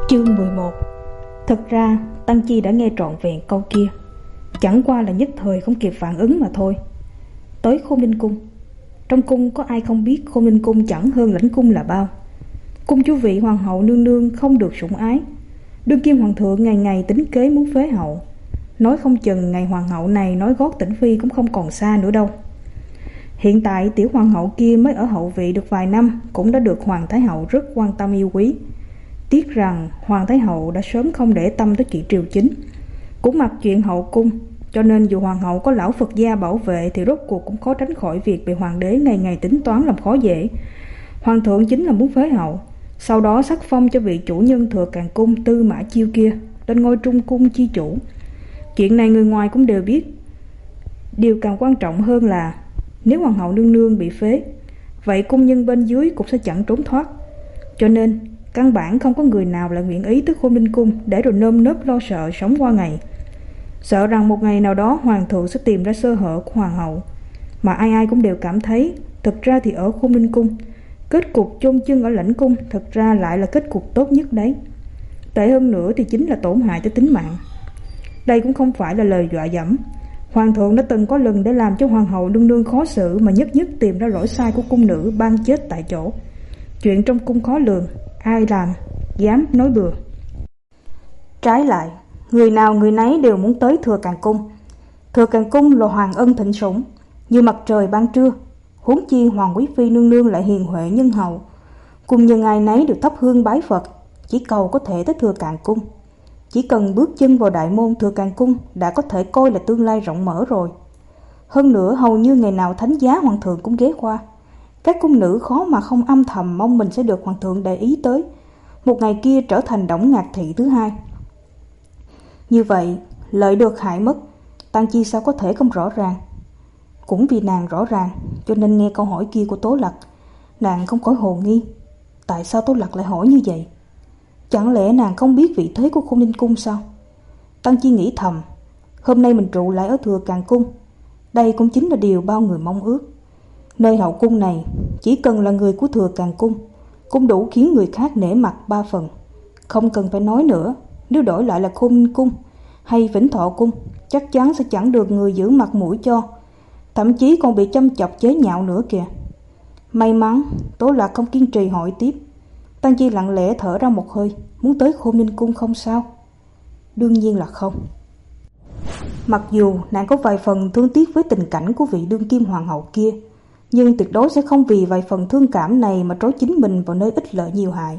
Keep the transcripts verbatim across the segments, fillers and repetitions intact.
Chương mười một. Thật ra Tăng Chi đã nghe trọn vẹn câu kia, chẳng qua là nhất thời không kịp phản ứng mà thôi. Tới Khôn Ninh Cung, trong cung có ai không biết Khôn Ninh Cung chẳng hơn lãnh cung là bao. Cung chú vị hoàng hậu nương nương không được sủng ái, đương kim hoàng thượng ngày ngày tính kế muốn phế hậu. Nói không chừng ngày hoàng hậu này nói gót tĩnh phi cũng không còn xa nữa đâu. Hiện tại tiểu hoàng hậu kia mới ở hậu vị được vài năm, cũng đã được hoàng thái hậu rất quan tâm yêu quý. Tiếc rằng hoàng thái hậu đã sớm không để tâm tới chuyện triều chính, cũng mặc chuyện hậu cung, cho nên dù hoàng hậu có lão Phật gia bảo vệ thì rốt cuộc cũng khó tránh khỏi việc bị hoàng đế ngày ngày tính toán làm khó dễ. Hoàng thượng chính là muốn phế hậu, sau đó sắc phong cho vị chủ nhân thừa càn cung Tư Mã Chiêu kia lên ngôi trung cung chi chủ. Chuyện này người ngoài cũng đều biết. Điều càng quan trọng hơn là nếu hoàng hậu nương nương bị phế, vậy cung nhân bên dưới cũng sẽ chẳng trốn thoát. Cho nên căn bản không có người nào lại nguyện ý tới Khôn Ninh Cung để rồi nơm nớp lo sợ sống qua ngày, sợ rằng một ngày nào đó hoàng thượng sẽ tìm ra sơ hở của hoàng hậu. Mà ai ai cũng đều cảm thấy thực ra thì ở Khôn Ninh Cung, kết cục chôn chân ở lãnh cung thực ra lại là kết cục tốt nhất đấy. Tệ hơn nữa thì chính là tổn hại tới tính mạng. Đây cũng không phải là lời dọa dẫm. Hoàng thượng đã từng có lần để làm cho hoàng hậu nương nương khó xử mà nhất nhất tìm ra lỗi sai của cung nữ, ban chết tại chỗ. Chuyện trong cung khó lường, ai làm dám nói bừa. Trái lại, người nào người nấy đều muốn tới Thừa Càn Cung. Thừa Càn Cung là hoàng ân thịnh sủng, như mặt trời ban trưa, huống chi hoàng quý phi nương nương lại hiền huệ nhân hậu. Cùng nhân ai nấy được thắp hương bái Phật, chỉ cầu có thể tới Thừa Càn Cung. Chỉ cần bước chân vào đại môn Thừa Càn Cung đã có thể coi là tương lai rộng mở rồi. Hơn nữa hầu như ngày nào thánh giá hoàng thượng cũng ghé qua. Các cung nữ khó mà không âm thầm mong mình sẽ được hoàng thượng để ý tới, một ngày kia trở thành Đổng Ngạc Thị thứ hai. Như vậy, lợi được hại mất, Tăng Chi sao có thể không rõ ràng. Cũng vì nàng rõ ràng, cho nên nghe câu hỏi kia của Tố Lặc, nàng không khỏi hồ nghi. Tại sao Tố Lặc lại hỏi như vậy? Chẳng lẽ nàng không biết vị thế của Khôn Ninh Cung sao? Tăng Chi nghĩ thầm, hôm nay mình trụ lại ở Thừa Càn Cung, đây cũng chính là điều bao người mong ước. Nơi hậu cung này, chỉ cần là người của Thừa Càn Cung cũng đủ khiến người khác nể mặt ba phần. Không cần phải nói nữa, nếu đổi lại là Khôn Ninh Cung hay Vĩnh Thọ Cung, chắc chắn sẽ chẳng được người giữ mặt mũi cho, thậm chí còn bị châm chọc chế nhạo nữa kìa. May mắn Tố Lạc không kiên trì hỏi tiếp. Tăng Chi lặng lẽ thở ra một hơi, muốn tới Khôn Ninh Cung không sao? Đương nhiên là không. Mặc dù nàng có vài phần thương tiếc với tình cảnh của vị đương kim hoàng hậu kia, nhưng tuyệt đối sẽ không vì vài phần thương cảm này mà trói chính mình vào nơi ích lợi nhiều hại.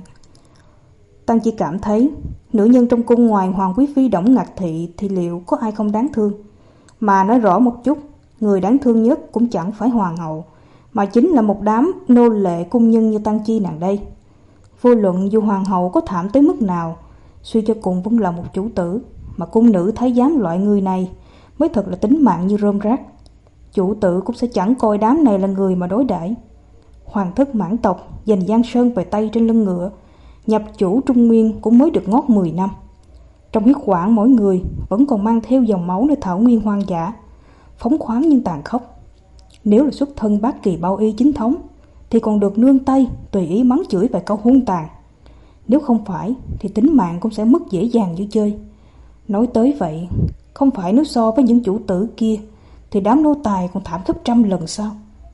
Tăng Chi cảm thấy nữ nhân trong cung ngoài hoàng quý phi Đổng Ngạc Thị thì liệu có ai không đáng thương. Mà nói rõ một chút, người đáng thương nhất cũng chẳng phải hoàng hậu, mà chính là một đám nô lệ cung nhân như Tăng Chi nàng đây. Vô luận dù hoàng hậu có thảm tới mức nào, suy cho cùng vẫn là một chủ tử, mà cung nữ thái giám loại người này mới thật là tính mạng như rơm rác. Chủ tử cũng sẽ chẳng coi đám này là người mà đối đãi. Hoàng thất Mãn tộc giành Giang Sơn về tay trên lưng ngựa, nhập chủ Trung Nguyên cũng mới được ngót mười năm. Trong huyết quản mỗi người vẫn còn mang theo dòng máu nơi thảo nguyên hoang dã, phóng khoáng nhưng tàn khốc. Nếu là xuất thân bát kỳ bao y chính thống thì còn được nương tay tùy ý mắng chửi vài câu hung tàn. Nếu không phải thì tính mạng cũng sẽ mất dễ dàng như chơi. Nói tới vậy, không phải nếu so với những chủ tử kia thì đám nô tài còn thảm gấp trăm lần sao?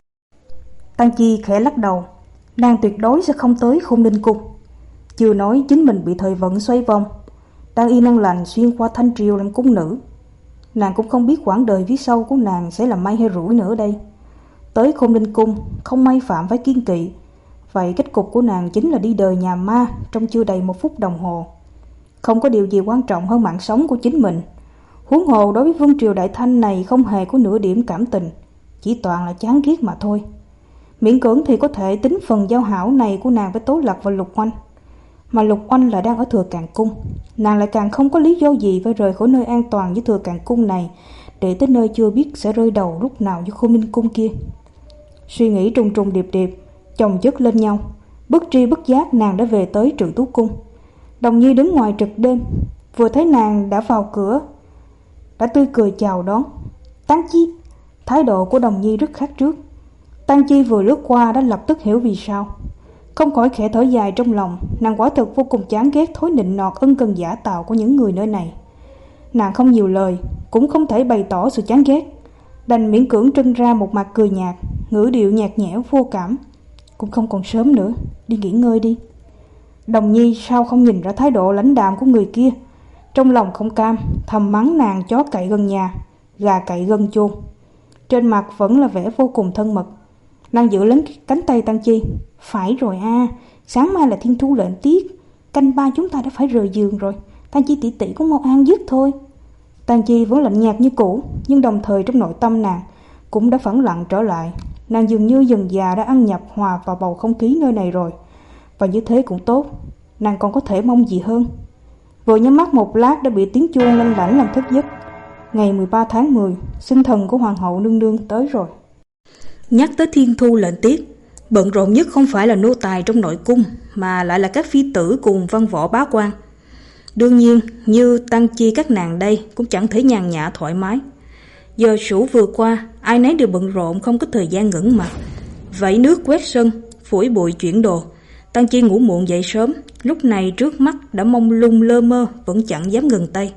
Tăng Chi khẽ lắc đầu, nàng tuyệt đối sẽ không tới Khôn Ninh Cung. Chưa nói chính mình bị thời vận xoay vòng, đang yên năng lành xuyên qua thanh triều làm cung nữ. Nàng cũng không biết quãng đời phía sau của nàng sẽ là may hay rủi nữa đây. Tới Khôn Ninh Cung không may phạm phải kiên kỵ, vậy kết cục của nàng chính là đi đời nhà ma trong chưa đầy một phút đồng hồ. Không có điều gì quan trọng hơn mạng sống của chính mình. Huống hồ đối với vương triều Đại Thanh này không hề có nửa điểm cảm tình, chỉ toàn là chán ghét mà thôi. Miễn cưỡng thì có thể tính phần giao hảo này của nàng với Tố Lạc và Lục Oanh. Mà Lục Oanh lại đang ở Thừa Càn Cung, nàng lại càng không có lý do gì phải rời khỏi nơi an toàn như Thừa Càn Cung này để tới nơi chưa biết sẽ rơi đầu lúc nào như Khôn Ninh Cung kia. Suy nghĩ trùng trùng điệp điệp chồng chất lên nhau, bất tri bất giác nàng đã về tới Trự Tú Cung. Đồng Nhi đứng ngoài trực đêm, vừa thấy nàng đã vào cửa đã tươi cười chào đón. Tăng Chi. Thái độ của Đồng Nhi rất khác trước. Tăng Chi vừa lướt qua đã lập tức hiểu vì sao. Không khỏi khẽ thở dài trong lòng. Nàng quả thực vô cùng chán ghét thói nịnh nọt ân cần giả tạo của những người nơi này. Nàng không nhiều lời, cũng không thể bày tỏ sự chán ghét, đành miễn cưỡng trưng ra một mặt cười nhạt, ngữ điệu nhạt nhẽo vô cảm. Cũng không còn sớm nữa, đi nghỉ ngơi đi. Đồng Nhi sao không nhìn ra thái độ lãnh đạm của người kia, trong lòng không cam, thầm mắng nàng chó cậy gần nhà, gà cậy gần chôn. Trên mặt vẫn là vẻ vô cùng thân mật. Nàng giữ lấy cánh tay Tăng Chi. Phải rồi a, sáng mai là thiên thu lệnh tiết, canh ba chúng ta đã phải rời giường rồi. Tăng Chi tỷ tỷ cũng mau an giấc thôi. Tăng Chi vẫn lạnh nhạt như cũ, nhưng đồng thời trong nội tâm nàng cũng đã phẳng lặng trở lại. Nàng dường như dần già đã ăn nhập hòa vào bầu không khí nơi này rồi. Và như thế cũng tốt, nàng còn có thể mong gì hơn. Vừa nhắm mắt một lát đã bị tiếng chuông lanh lảnh làm thức giấc. Ngày mười ba tháng mười, sinh thần của hoàng hậu nương nương tới rồi. Nhắc tới thiên thu lệnh tiết, bận rộn nhất không phải là nô tài trong nội cung, mà lại là các phi tử cùng văn võ bá quan. Đương nhiên, như Tăng Chi các nàng đây cũng chẳng thể nhàn nhã thoải mái. Giờ sủ vừa qua, ai nấy đều bận rộn, không có thời gian ngẩng mặt. Vẩy nước quét sân, phủi bụi chuyển đồ. Tăng Chi ngủ muộn dậy sớm, lúc này trước mắt đã mông lung lơ mơ, vẫn chẳng dám ngừng tay.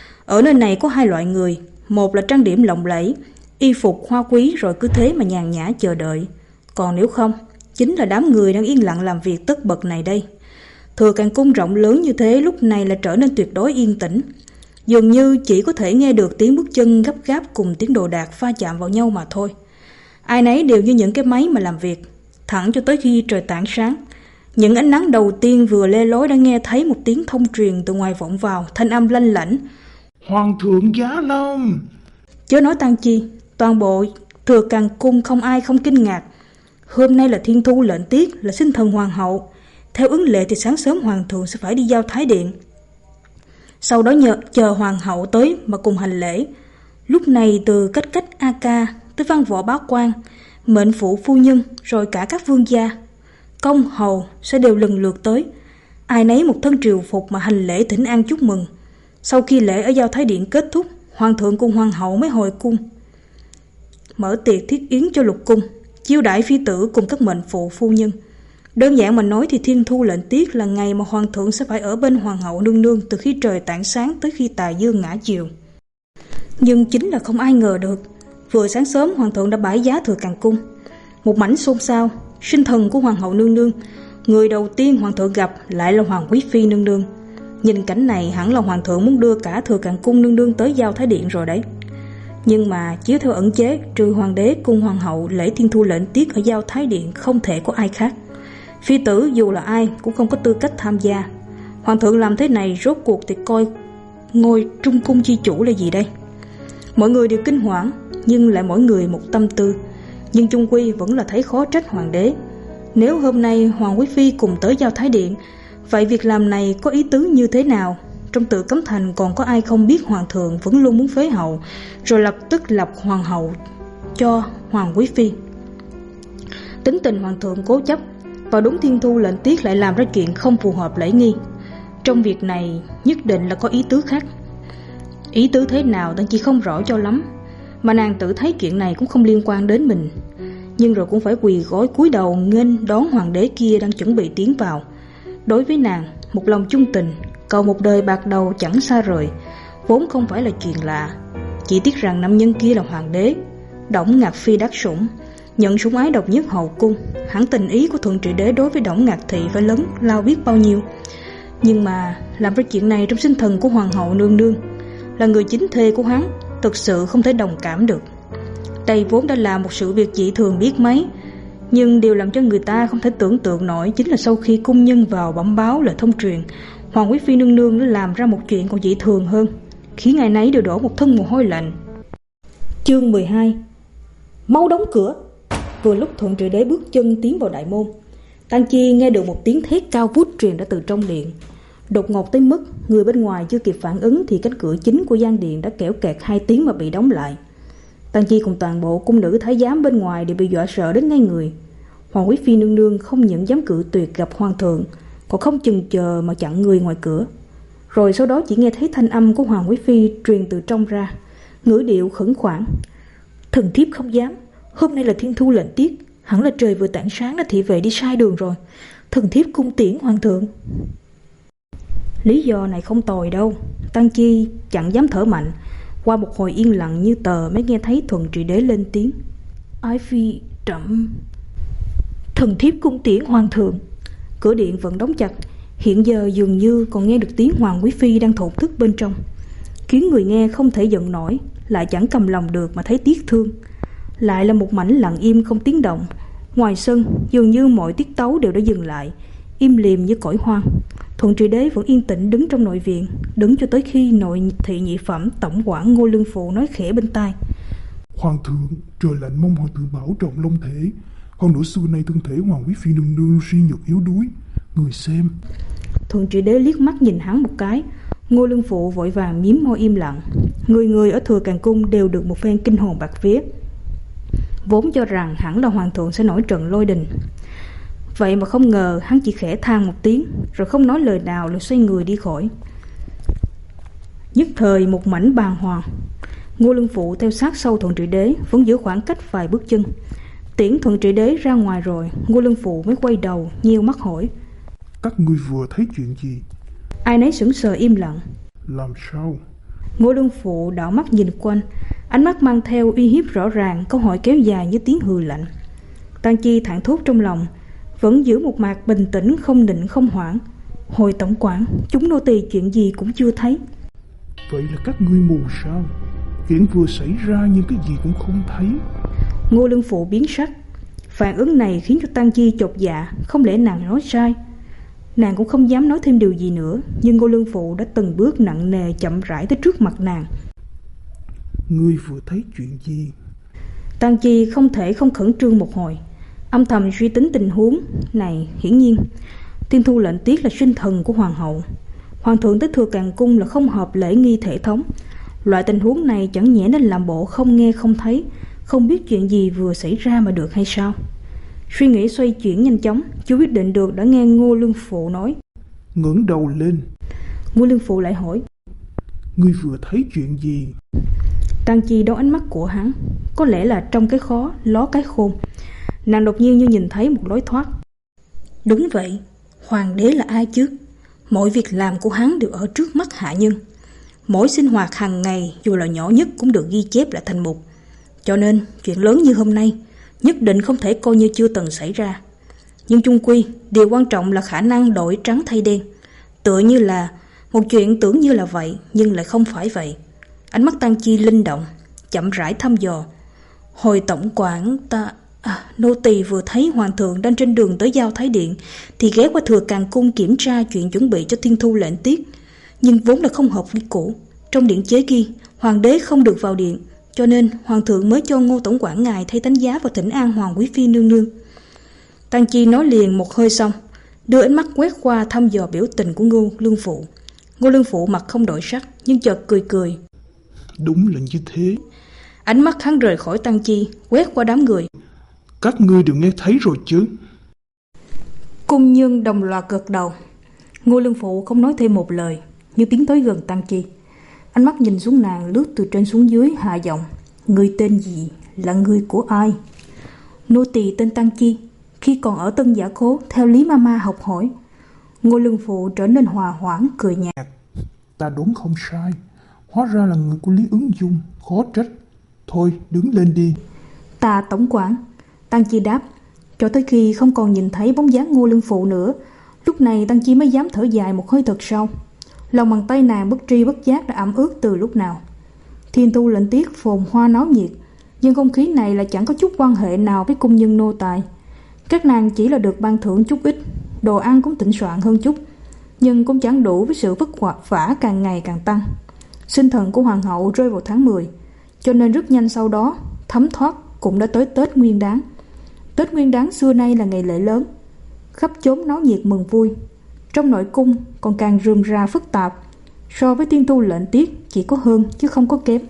Ở nơi này có hai loại người, một là trang điểm lộng lẫy, y phục hoa quý rồi cứ thế mà nhàn nhã chờ đợi. Còn nếu không, chính là đám người đang yên lặng làm việc tất bật này đây. Thừa Càng Cung rộng lớn như thế lúc này là trở nên tuyệt đối yên tĩnh. Dường như chỉ có thể nghe được tiếng bước chân gấp gáp cùng tiếng đồ đạc va chạm vào nhau mà thôi. Ai nấy đều như những cái máy mà làm việc, thẳng cho tới khi trời tảng sáng. Những ánh nắng đầu tiên vừa lê lối đã nghe thấy một tiếng thông truyền từ ngoài vọng vào, thanh âm lanh lảnh. Hoàng thượng giá lâm. Chớ nói Tăng Chi, toàn bộ Thừa Càng Cung không ai không kinh ngạc. Hôm nay là thiên thu lệnh tiết, là sinh thần hoàng hậu. Theo ứng lệ thì sáng sớm hoàng thượng sẽ phải đi giao thái điện, sau đó nhờ, chờ hoàng hậu tới mà cùng hành lễ. Lúc này từ cách cách A Ca tới văn võ bá quan, mệnh phụ phu nhân, rồi cả các vương gia, công hầu sẽ đều lần lượt tới. Ai nấy một thân triều phục mà hành lễ thỉnh an chúc mừng. Sau khi lễ ở giao thái điện kết thúc, hoàng thượng cùng hoàng hậu mới hồi cung, mở tiệc thiết yến cho lục cung, chiêu đãi phi tử cùng các mệnh phụ phu nhân. Đơn giản mà nói thì thiên thu lệnh tiết là ngày mà hoàng thượng sẽ phải ở bên hoàng hậu nương nương từ khi trời tảng sáng tới khi tà dương ngã chiều. Nhưng chính là không ai ngờ được, vừa sáng sớm hoàng thượng đã bãi giá Thừa Càng Cung. Một mảnh xôn xao, sinh thần của hoàng hậu nương nương, người đầu tiên hoàng thượng gặp lại là hoàng quý phi nương nương. Nhìn cảnh này hẳn là hoàng thượng muốn đưa cả Thừa Càng Cung nương nương tới giao thái điện rồi đấy. Nhưng mà chiếu theo ẩn chế, trừ hoàng đế cùng hoàng hậu, lễ thiên thu lệnh tiết ở giao thái điện không thể có ai khác. Phi tử dù là ai cũng không có tư cách tham gia. Hoàng thượng làm thế này rốt cuộc thì coi ngôi trung cung chi chủ là gì đây? Mọi người đều kinh hoảng, nhưng lại mỗi người một tâm tư. Nhưng chung quy vẫn là thấy khó trách hoàng đế. Nếu hôm nay hoàng quý phi cùng tới giao thái điện, vậy việc làm này có ý tứ như thế nào? Trong Tự Cấm Thành còn có ai không biết hoàng thượng vẫn luôn muốn phế hậu, rồi lập tức lập hoàng hậu cho hoàng quý phi. Tính tình hoàng thượng cố chấp, vào đúng thiên thu lệnh tiết lại làm ra chuyện không phù hợp lễ nghi. Trong việc này nhất định là có ý tứ khác. Ý tứ thế nào Tăng Chi không rõ cho lắm, mà nàng tự thấy chuyện này cũng không liên quan đến mình. Nhưng rồi cũng phải quỳ gối cúi đầu nghênh đón hoàng đế kia đang chuẩn bị tiến vào. Đối với nàng, một lòng chung tình, cầu một đời bạc đầu chẳng xa rời, vốn không phải là chuyện lạ. Chỉ tiếc rằng nam nhân kia là hoàng đế, Đổng Ngạc Phi đắc sủng, nhận sủng ái độc nhất hậu cung. Hẳn tình ý của thuận trị đế đối với Đổng Ngạc Thị phải lớn lao biết bao nhiêu. Nhưng mà làm ra chuyện này trong sinh thần của hoàng hậu nương nương, là người chính thê của hắn, thực sự không thể đồng cảm được. Đây vốn đã là một sự việc dị thường biết mấy, nhưng điều làm cho người ta không thể tưởng tượng nổi chính là sau khi cung nhân vào bẩm báo lời thông truyền, hoàng quý phi nương nương đã làm ra một chuyện còn dị thường hơn, khiến ai nấy đều đổ một thân mồ hôi lạnh. Chương mười hai. Mau đóng cửa. Vừa lúc thuận trị đế bước chân tiến vào đại môn, Tăng Chi nghe được một tiếng thét cao vút truyền ra từ trong điện. Đột ngột tới mức người bên ngoài chưa kịp phản ứng thì cánh cửa chính của gian điện đã kẽo kẹt hai tiếng mà bị đóng lại. Tăng Chi cùng toàn bộ cung nữ thái giám bên ngoài đều bị dọa sợ đến ngay người. Hoàng quý phi nương nương không những dám cự tuyệt gặp hoàng thượng, còn không chần chờ mà chặn người ngoài cửa. Rồi sau đó chỉ nghe thấy thanh âm của hoàng quý phi truyền từ trong ra, ngữ điệu khẩn khoản: "Thần thiếp không dám, hôm nay là thiên thu lệnh tiết, hẳn là trời vừa tảng sáng đã thị vệ đi sai đường rồi. Thần thiếp cung tiễn hoàng thượng. Lý do này không tồi đâu. Tăng Chi chẳng dám thở mạnh. Qua một hồi yên lặng như tờ mới nghe thấy Thuận Trị Đế lên tiếng. Ái phi trẫm. Thần thiếp cung tiễn hoàng thượng. Cửa điện vẫn đóng chặt. Hiện giờ dường như còn nghe được tiếng Hoàng quý phi đang thổn thức bên trong, khiến người nghe không thể giận nổi, lại chẳng cầm lòng được mà thấy tiếc thương. Lại là một mảnh lặng im không tiếng động. Ngoài sân dường như mọi tiết tấu đều đã dừng lại, im lìm như cõi hoang. Thuận Trị Đế vẫn yên tĩnh đứng trong nội viện, đứng cho tới khi nội thị nhị phẩm tổng quản Ngô Lương Phụ nói khẽ bên tai. Hoàng thượng, trời lạnh mong hoàng thượng bảo trọng long thể. Hơn nữa xưa nay thân thể hoàng quý phi nương nương suy nhược yếu đuối, người xem. Thuận Trị Đế liếc mắt nhìn hắn một cái. Ngô Lương Phụ vội vàng mím môi im lặng. Người người ở Thừa Càng Cung đều được một phen kinh hồn bạt vía, vốn cho rằng hẳn là hoàng thượng sẽ nổi trận lôi đình. Vậy mà không ngờ hắn chỉ khẽ than một tiếng, rồi không nói lời nào, rồi xoay người đi khỏi. Nhất thời một mảnh bàng hoàng. Ngô Lương Phụ theo sát sau Thuận Trị Đế, vẫn giữ khoảng cách vài bước chân. Tiễn Thuận Trị Đế ra ngoài rồi, Ngô Lương Phụ mới quay đầu nheo mắt hỏi. Các ngươi vừa thấy chuyện gì? Ai nấy sững sờ im lặng. Làm sao? Ngô Lương Phụ đảo mắt nhìn quanh, ánh mắt mang theo uy hiếp rõ ràng. Câu hỏi kéo dài như tiếng hừ lạnh. Tăng Chi thảng thốt trong lòng, vẫn giữ một mặt bình tĩnh, không định không hoảng. Hồi tổng quản, chúng nô tỳ chuyện gì cũng chưa thấy. Vậy là các ngươi mù sao? Chuyện vừa xảy ra nhưng cái gì cũng không thấy. Ngô Lương Phụ biến sắc. Phản ứng này khiến cho Tăng Chi chột dạ. Không lẽ nàng nói sai? Nàng cũng không dám nói thêm điều gì nữa, nhưng Ngô Lương Phụ đã từng bước nặng nề chậm rãi tới trước mặt nàng. Ngươi vừa thấy chuyện gì? Tăng Chi không thể không khẩn trương một hồi, âm thầm suy tính tình huống này. Hiển nhiên Tiên Thu Lệnh Tiết là sinh thần của hoàng hậu. Hoàng thượng tới Thừa Càng Cung là không hợp lễ nghi thể thống. Loại tình huống này chẳng nhẽ nên làm bộ không nghe không thấy, không biết chuyện gì vừa xảy ra mà được hay sao? Suy nghĩ xoay chuyển nhanh chóng, chưa quyết định được đã nghe Ngô Lương Phụ nói. Ngẩng đầu lên. Ngô Lương Phụ lại hỏi. Ngươi vừa thấy chuyện gì? Tăng Chi đón ánh mắt của hắn, có lẽ là trong cái khó ló cái khôn. Nàng đột nhiên như nhìn thấy một lối thoát. Đúng vậy, hoàng đế là ai chứ? Mọi việc làm của hắn đều ở trước mắt hạ nhân. Mỗi sinh hoạt hàng ngày dù là nhỏ nhất cũng được ghi chép lại thành mục. Cho nên chuyện lớn như hôm nay nhất định không thể coi như chưa từng xảy ra. Nhưng chung quy điều quan trọng là khả năng đổi trắng thay đen. Tựa như là một chuyện tưởng như là vậy nhưng lại không phải vậy. Ánh mắt Tăng Chi linh động, chậm rãi thăm dò. Hồi tổng quản, ta à, nô tỳ vừa thấy hoàng thượng đang trên đường tới Giao Thái Điện thì ghé qua Thừa Càng Cung kiểm tra chuyện chuẩn bị cho Thiên Thu Lệnh Tiết. Nhưng vốn là không hợp lý cũ. Trong điện chế ghi hoàng đế không được vào điện, cho nên hoàng thượng mới cho Ngô tổng quản ngài thay đánh giá và thỉnh an hoàng quý phi nương nương. Tăng Chi nói liền một hơi xong, đưa ánh mắt quét qua thăm dò biểu tình của Ngô Lương Phụ. Ngô Lương Phụ mặt không đổi sắc, nhưng chợt cười cười. Đúng là như thế. Ánh mắt hắn rời khỏi Tăng Chi, quét qua đám người. Các ngươi đều nghe thấy rồi chứ? Cung nhân đồng loạt gật đầu. Ngô Lương Phụ không nói thêm một lời, như tiến tới gần Tăng Chi. Ánh mắt nhìn xuống nàng, lướt từ trên xuống dưới, hạ giọng. Ngươi tên gì? Là người của ai? Nô tỳ tên Tăng Chi, khi còn ở Tân Giả Khố theo Lý Mama học hỏi. Ngô Lương Phụ trở nên hòa hoãn, cười nhạt. Ta đoán không sai, hóa ra là người của Lý Ứng Dung, khó trách. Thôi đứng lên đi. Ta tổng quản. Tăng Chi đáp. Cho tới khi không còn nhìn thấy bóng dáng Ngô Lương Phụ nữa, lúc này Tăng Chi mới dám thở dài một hơi thật sâu. Lòng bàn tay nàng bất tri bất giác đã ẩm ướt từ lúc nào. Thiên Thu Lệnh Tiết phồn hoa náo nhiệt, nhưng không khí này là chẳng có chút quan hệ nào với cung nhân nô tài. Các nàng chỉ là được ban thưởng chút ít, đồ ăn cũng thịnh soạn hơn chút, nhưng cũng chẳng đủ với sự vất vả càng ngày càng tăng. Sinh thần của hoàng hậu rơi vào tháng mười, cho nên rất nhanh sau đó thấm thoát cũng đã tới Tết Nguyên Đán. Tết Nguyên Đán xưa nay là ngày lễ lớn, khắp chốn náo nhiệt mừng vui. Trong nội cung còn càng rườm rà phức tạp, so với Tiên Thu Lệnh Tiết chỉ có hơn chứ không có kém.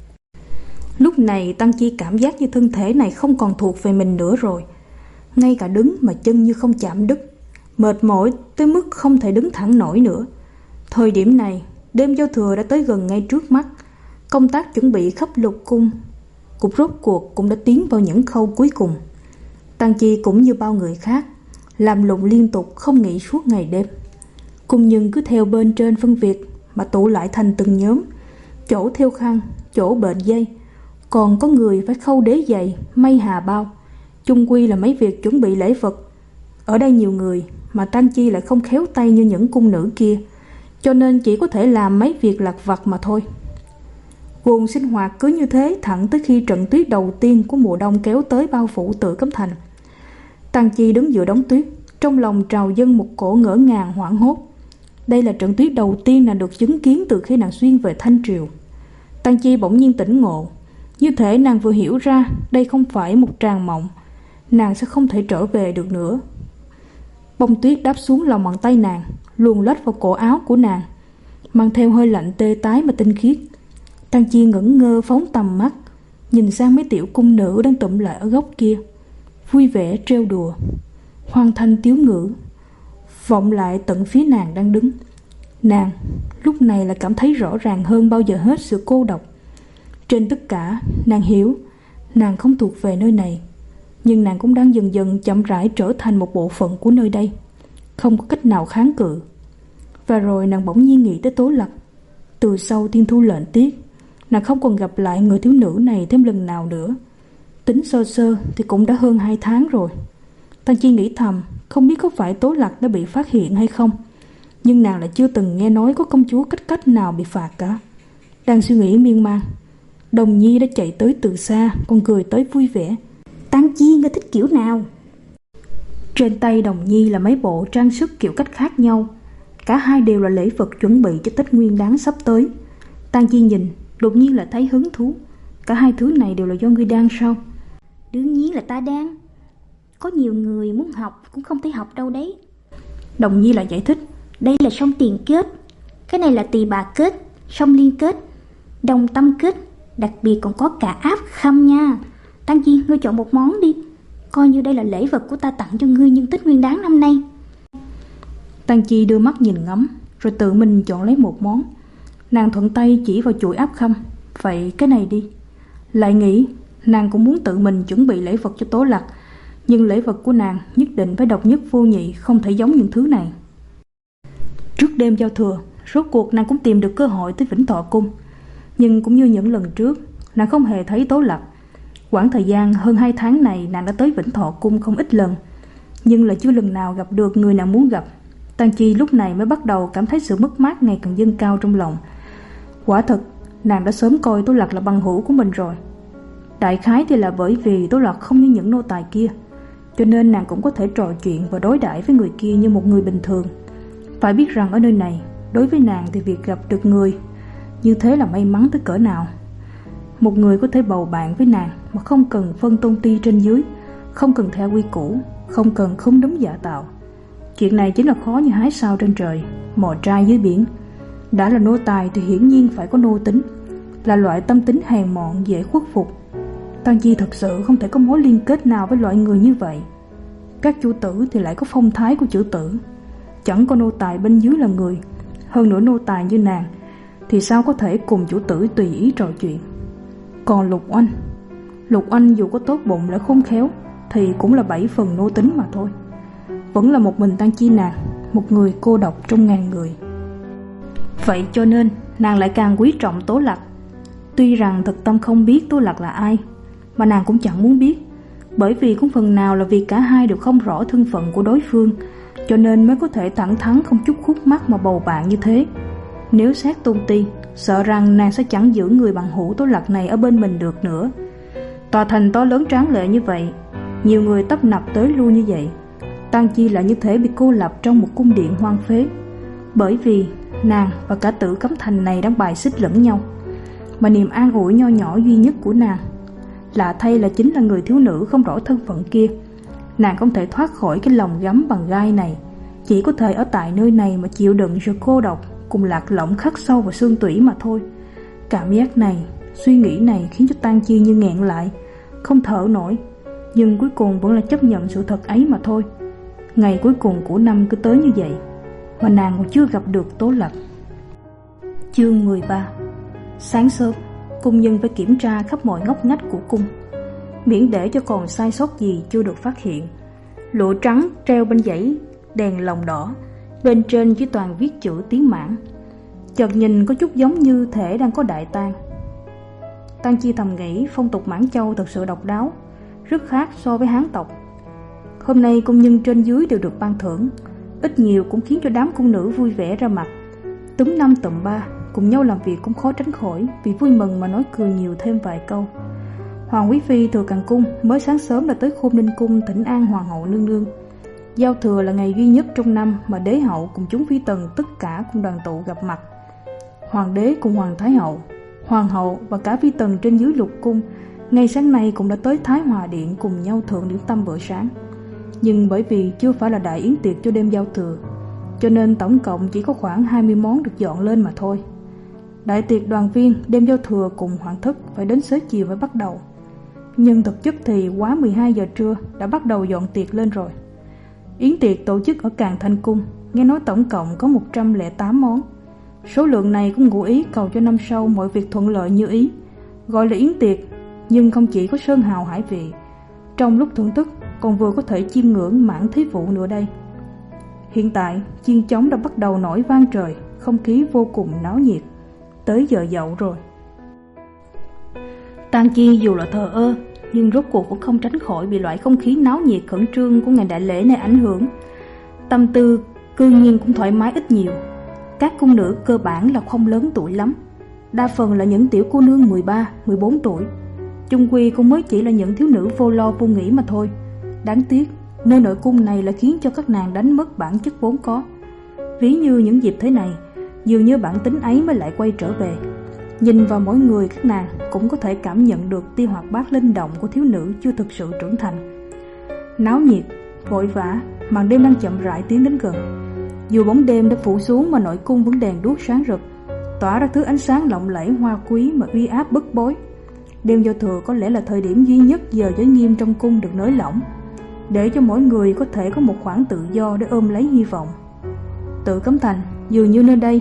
Lúc này Tăng Chi cảm giác như thân thể này không còn thuộc về mình nữa rồi. Ngay cả đứng mà chân như không chạm đất, mệt mỏi tới mức không thể đứng thẳng nổi nữa. Thời điểm này đêm giao thừa đã tới gần ngay trước mắt. Công tác chuẩn bị khắp lục cung cục rốt cuộc cũng đã tiến vào những khâu cuối cùng. Tăng Chi cũng như bao người khác làm lụng liên tục không nghỉ suốt ngày đêm. Công nhân cứ theo bên trên phân việc mà tụ lại thành từng nhóm, chỗ theo khăn, chỗ bện dây, còn có người phải khâu đế giày, may hà bao, chung quy là mấy việc chuẩn bị lễ vật. Ở đây nhiều người mà Tang Chi lại không khéo tay như những cung nữ kia, cho nên chỉ có thể làm mấy việc lặt vặt mà thôi. Guồng sinh hoạt cứ như thế thẳng tới khi trận tuyết đầu tiên của mùa đông kéo tới bao phủ Tử Cấm Thành. Tang Chi đứng giữa đống tuyết, trong lòng trào dâng một cổ ngỡ ngàng hoảng hốt. Đây là trận tuyết đầu tiên nàng được chứng kiến từ khi nàng xuyên về Thanh Triều. Tang Chi bỗng nhiên tỉnh ngộ, như thể nàng vừa hiểu ra đây không phải một tràng mộng, nàng sẽ không thể trở về được nữa. Bông tuyết đáp xuống lòng bàn tay nàng, luồn lách vào cổ áo của nàng, mang theo hơi lạnh tê tái mà tinh khiết. Tang Chi ngẩn ngơ phóng tầm mắt, nhìn sang mấy tiểu cung nữ đang tụm lại ở góc kia, vui vẻ trêu đùa. Hoan thanh tiếu ngữ vọng lại tận phía nàng đang đứng. Nàng lúc này là cảm thấy rõ ràng hơn bao giờ hết sự cô độc. Trên tất cả, nàng hiểu nàng không thuộc về nơi này, nhưng nàng cũng đang dần dần chậm rãi trở thành một bộ phận của nơi đây, không có cách nào kháng cự. Và rồi nàng bỗng nhiên nghĩ tới Tố Lạc. Từ sau Thiên Thu lệnh tiết, nàng không còn gặp lại người thiếu nữ này thêm lần nào nữa. Tính sơ sơ thì cũng đã hơn hai tháng rồi. Tang Chi nghĩ thầm, không biết có phải Tố Lạc đã bị phát hiện hay không, nhưng nàng lại chưa từng nghe nói có công chúa cách cách nào bị phạt cả. Đang suy nghĩ miên man, Đồng Nhi đã chạy tới từ xa, còn cười tới vui vẻ. Tang Chi, ngươi thích kiểu nào? Trên tay Đồng Nhi là mấy bộ trang sức kiểu cách khác nhau, cả hai đều là lễ vật chuẩn bị cho Tết Nguyên Đán sắp tới. Tang Chi nhìn, đột nhiên lại thấy hứng thú. Cả hai thứ này đều là do ngươi đan sao? Đương nhiên là ta đan. Có nhiều người muốn học cũng không thể học đâu đấy. Đồng Nhi lại giải thích. Đây là song tiền kết, cái này là tỳ bà kết, song liên kết, đồng tâm kết, đặc biệt còn có cả áp khâm nha. Tang Chi, ngươi chọn một món đi, coi như đây là lễ vật của ta tặng cho ngươi nhân Tết Nguyên Đán năm nay. Tang Chi đưa mắt nhìn ngắm, rồi tự mình chọn lấy một món. Nàng thuận tay chỉ vào chuỗi áp khâm. Vậy cái này đi. Lại nghĩ nàng cũng muốn tự mình chuẩn bị lễ vật cho Tố Lạc, nhưng lễ vật của nàng nhất định phải độc nhất vô nhị, không thể giống những thứ này. Trước đêm giao thừa, rốt cuộc nàng cũng tìm được cơ hội tới Vĩnh Thọ Cung. Nhưng cũng như những lần trước, nàng không hề thấy Tố Lạc. Quãng thời gian hơn hai tháng này, nàng đã tới Vĩnh Thọ Cung không ít lần, nhưng lại chưa lần nào gặp được người nàng muốn gặp. Tang Chi lúc này mới bắt đầu cảm thấy sự mất mát ngày càng dâng cao trong lòng. Quả thật, nàng đã sớm coi Tố Lạc là bằng hữu của mình rồi. Đại khái thì là bởi vì Tố Lạc không như những nô tài kia, cho nên nàng cũng có thể trò chuyện và đối đãi với người kia như một người bình thường. Phải biết rằng ở nơi này, đối với nàng thì việc gặp được người như thế là may mắn tới cỡ nào. Một người có thể bầu bạn với nàng mà không cần phân tôn ti trên dưới, không cần theo quy củ, không cần khống đấm giả tạo. Chuyện này chính là khó như hái sao trên trời, mò trai dưới biển. Đã là nô tài thì hiển nhiên phải có nô tính, là loại tâm tính hèn mọn dễ khuất phục. Tang Chi thật sự không thể có mối liên kết nào với loại người như vậy. Các chủ tử thì lại có phong thái của chữ tử, chẳng có nô tài bên dưới là người. Hơn nữa nô tài như nàng thì sao có thể cùng chủ tử tùy ý trò chuyện. Còn Lục Oanh, Lục Oanh dù có tốt bụng lại khôn khéo thì cũng là bảy phần nô tính mà thôi. Vẫn là một mình Tang Chi nàng, một người cô độc trong ngàn người. Vậy cho nên nàng lại càng quý trọng Tố Lạc. Tuy rằng thật tâm không biết Tố Lạc là ai, mà nàng cũng chẳng muốn biết, bởi vì cũng phần nào là vì cả hai đều không rõ thân phận của đối phương, cho nên mới có thể thẳng thắn không chút khúc mắc mà bầu bạn như thế. Nếu xét tôn ti, sợ rằng nàng sẽ chẳng giữ người bằng hữu Tố Lạc này ở bên mình được nữa. Tòa thành to lớn tráng lệ như vậy, nhiều người tấp nập tới lui như vậy, Tang Chi lại như thể bị cô lập trong một cung điện hoang phế. Bởi vì nàng và cả Tử Cấm Thành này đang bài xích lẫn nhau, mà niềm an ủi nho nhỏ duy nhất của nàng, lạ thay là chính là người thiếu nữ không rõ thân phận kia. Nàng không thể thoát khỏi cái lòng gắm bằng gai này, chỉ có thể ở tại nơi này mà chịu đựng sự cô độc cùng lạc lõng khắc sâu vào xương tủy mà thôi. Cảm giác này, suy nghĩ này khiến cho Tang Chi như nghẹn lại, không thở nổi, nhưng cuối cùng vẫn là chấp nhận sự thật ấy mà thôi. Ngày cuối cùng của năm cứ tới như vậy, mà nàng còn chưa gặp được Tố Lạc. Chương mười ba. Sáng sớm, cung nhân phải kiểm tra khắp mọi ngóc ngách của cung, miễn để cho còn sai sót gì chưa được phát hiện. Lụa trắng treo bên dãy đèn lồng đỏ, bên trên chỉ toàn viết chữ tiếng Mãn. Chợt nhìn có chút giống như thể đang có đại tang. Tang Chi thầm nghĩ phong tục Mãn Châu thật sự độc đáo, rất khác so với Hán tộc. Hôm nay công nhân trên dưới đều được ban thưởng, ít nhiều cũng khiến cho đám cung nữ vui vẻ ra mặt. Túm năm tụm ba, cùng nhau làm việc cũng khó tránh khỏi vì vui mừng mà nói cười nhiều thêm vài câu. Hoàng quý phi thừa Càn cung mới sáng sớm đã tới Khôn Ninh cung thỉnh an hoàng hậu nương nương. Giao thừa là ngày duy nhất trong năm mà đế hậu cùng chúng phi tần tất cả cùng đoàn tụ gặp mặt. Hoàng đế cùng hoàng thái hậu, hoàng hậu và cả phi tần trên dưới lục cung ngay sáng nay cũng đã tới Thái Hòa điện cùng nhau thượng điểm tâm bữa sáng. Nhưng bởi vì chưa phải là đại yến tiệc cho đêm giao thừa, cho nên tổng cộng chỉ có khoảng hai mươi món được dọn lên mà thôi. Đại tiệc đoàn viên đêm giao thừa cùng hoàng thất phải đến xế chiều mới bắt đầu, nhưng thực chất thì quá mười hai giờ trưa đã bắt đầu dọn tiệc lên rồi. Yến tiệc tổ chức ở Càn Thanh cung, nghe nói tổng cộng có một trăm lẻ tám món. Số lượng này cũng ngụ ý cầu cho năm sau mọi việc thuận lợi như ý. Gọi là yến tiệc, nhưng không chỉ có sơn hào hải vị, trong lúc thưởng thức còn vừa có thể chiêm ngưỡng Mãn Thế Vũ nữa đây. Hiện tại chiên trống đã bắt đầu nổi vang trời, không khí vô cùng náo nhiệt. Tới giờ dậu rồi. Tang Chi dù là thờ ơ, nhưng rốt cuộc cũng không tránh khỏi bị loại không khí náo nhiệt khẩn trương của ngày đại lễ này ảnh hưởng. Tâm tư cư nhiên cũng thoải mái ít nhiều. Các cung nữ cơ bản là không lớn tuổi lắm, đa phần là những tiểu cô nương mười ba, mười bốn tuổi. Chung quy cũng mới chỉ là những thiếu nữ vô lo vô nghĩ mà thôi. Đáng tiếc, nơi nội cung này là khiến cho các nàng đánh mất bản chất vốn có. Ví như những dịp thế này, dường như bản tính ấy mới lại quay trở về. Nhìn vào mỗi người các nàng cũng có thể cảm nhận được tia hoạt bát linh động của thiếu nữ chưa thực sự trưởng thành. Náo nhiệt, vội vã, màn đêm đang chậm rãi tiến đến gần. Dù bóng đêm đã phủ xuống mà nội cung vẫn đèn đuốc sáng rực, tỏa ra thứ ánh sáng lộng lẫy hoa quý mà uy áp bức bối. Đêm giao thừa có lẽ là thời điểm duy nhất giờ giới nghiêm trong cung được nới lỏng, để cho mỗi người có thể có một khoảng tự do để ôm lấy hy vọng. Tự Cấm Thành dường như nơi đây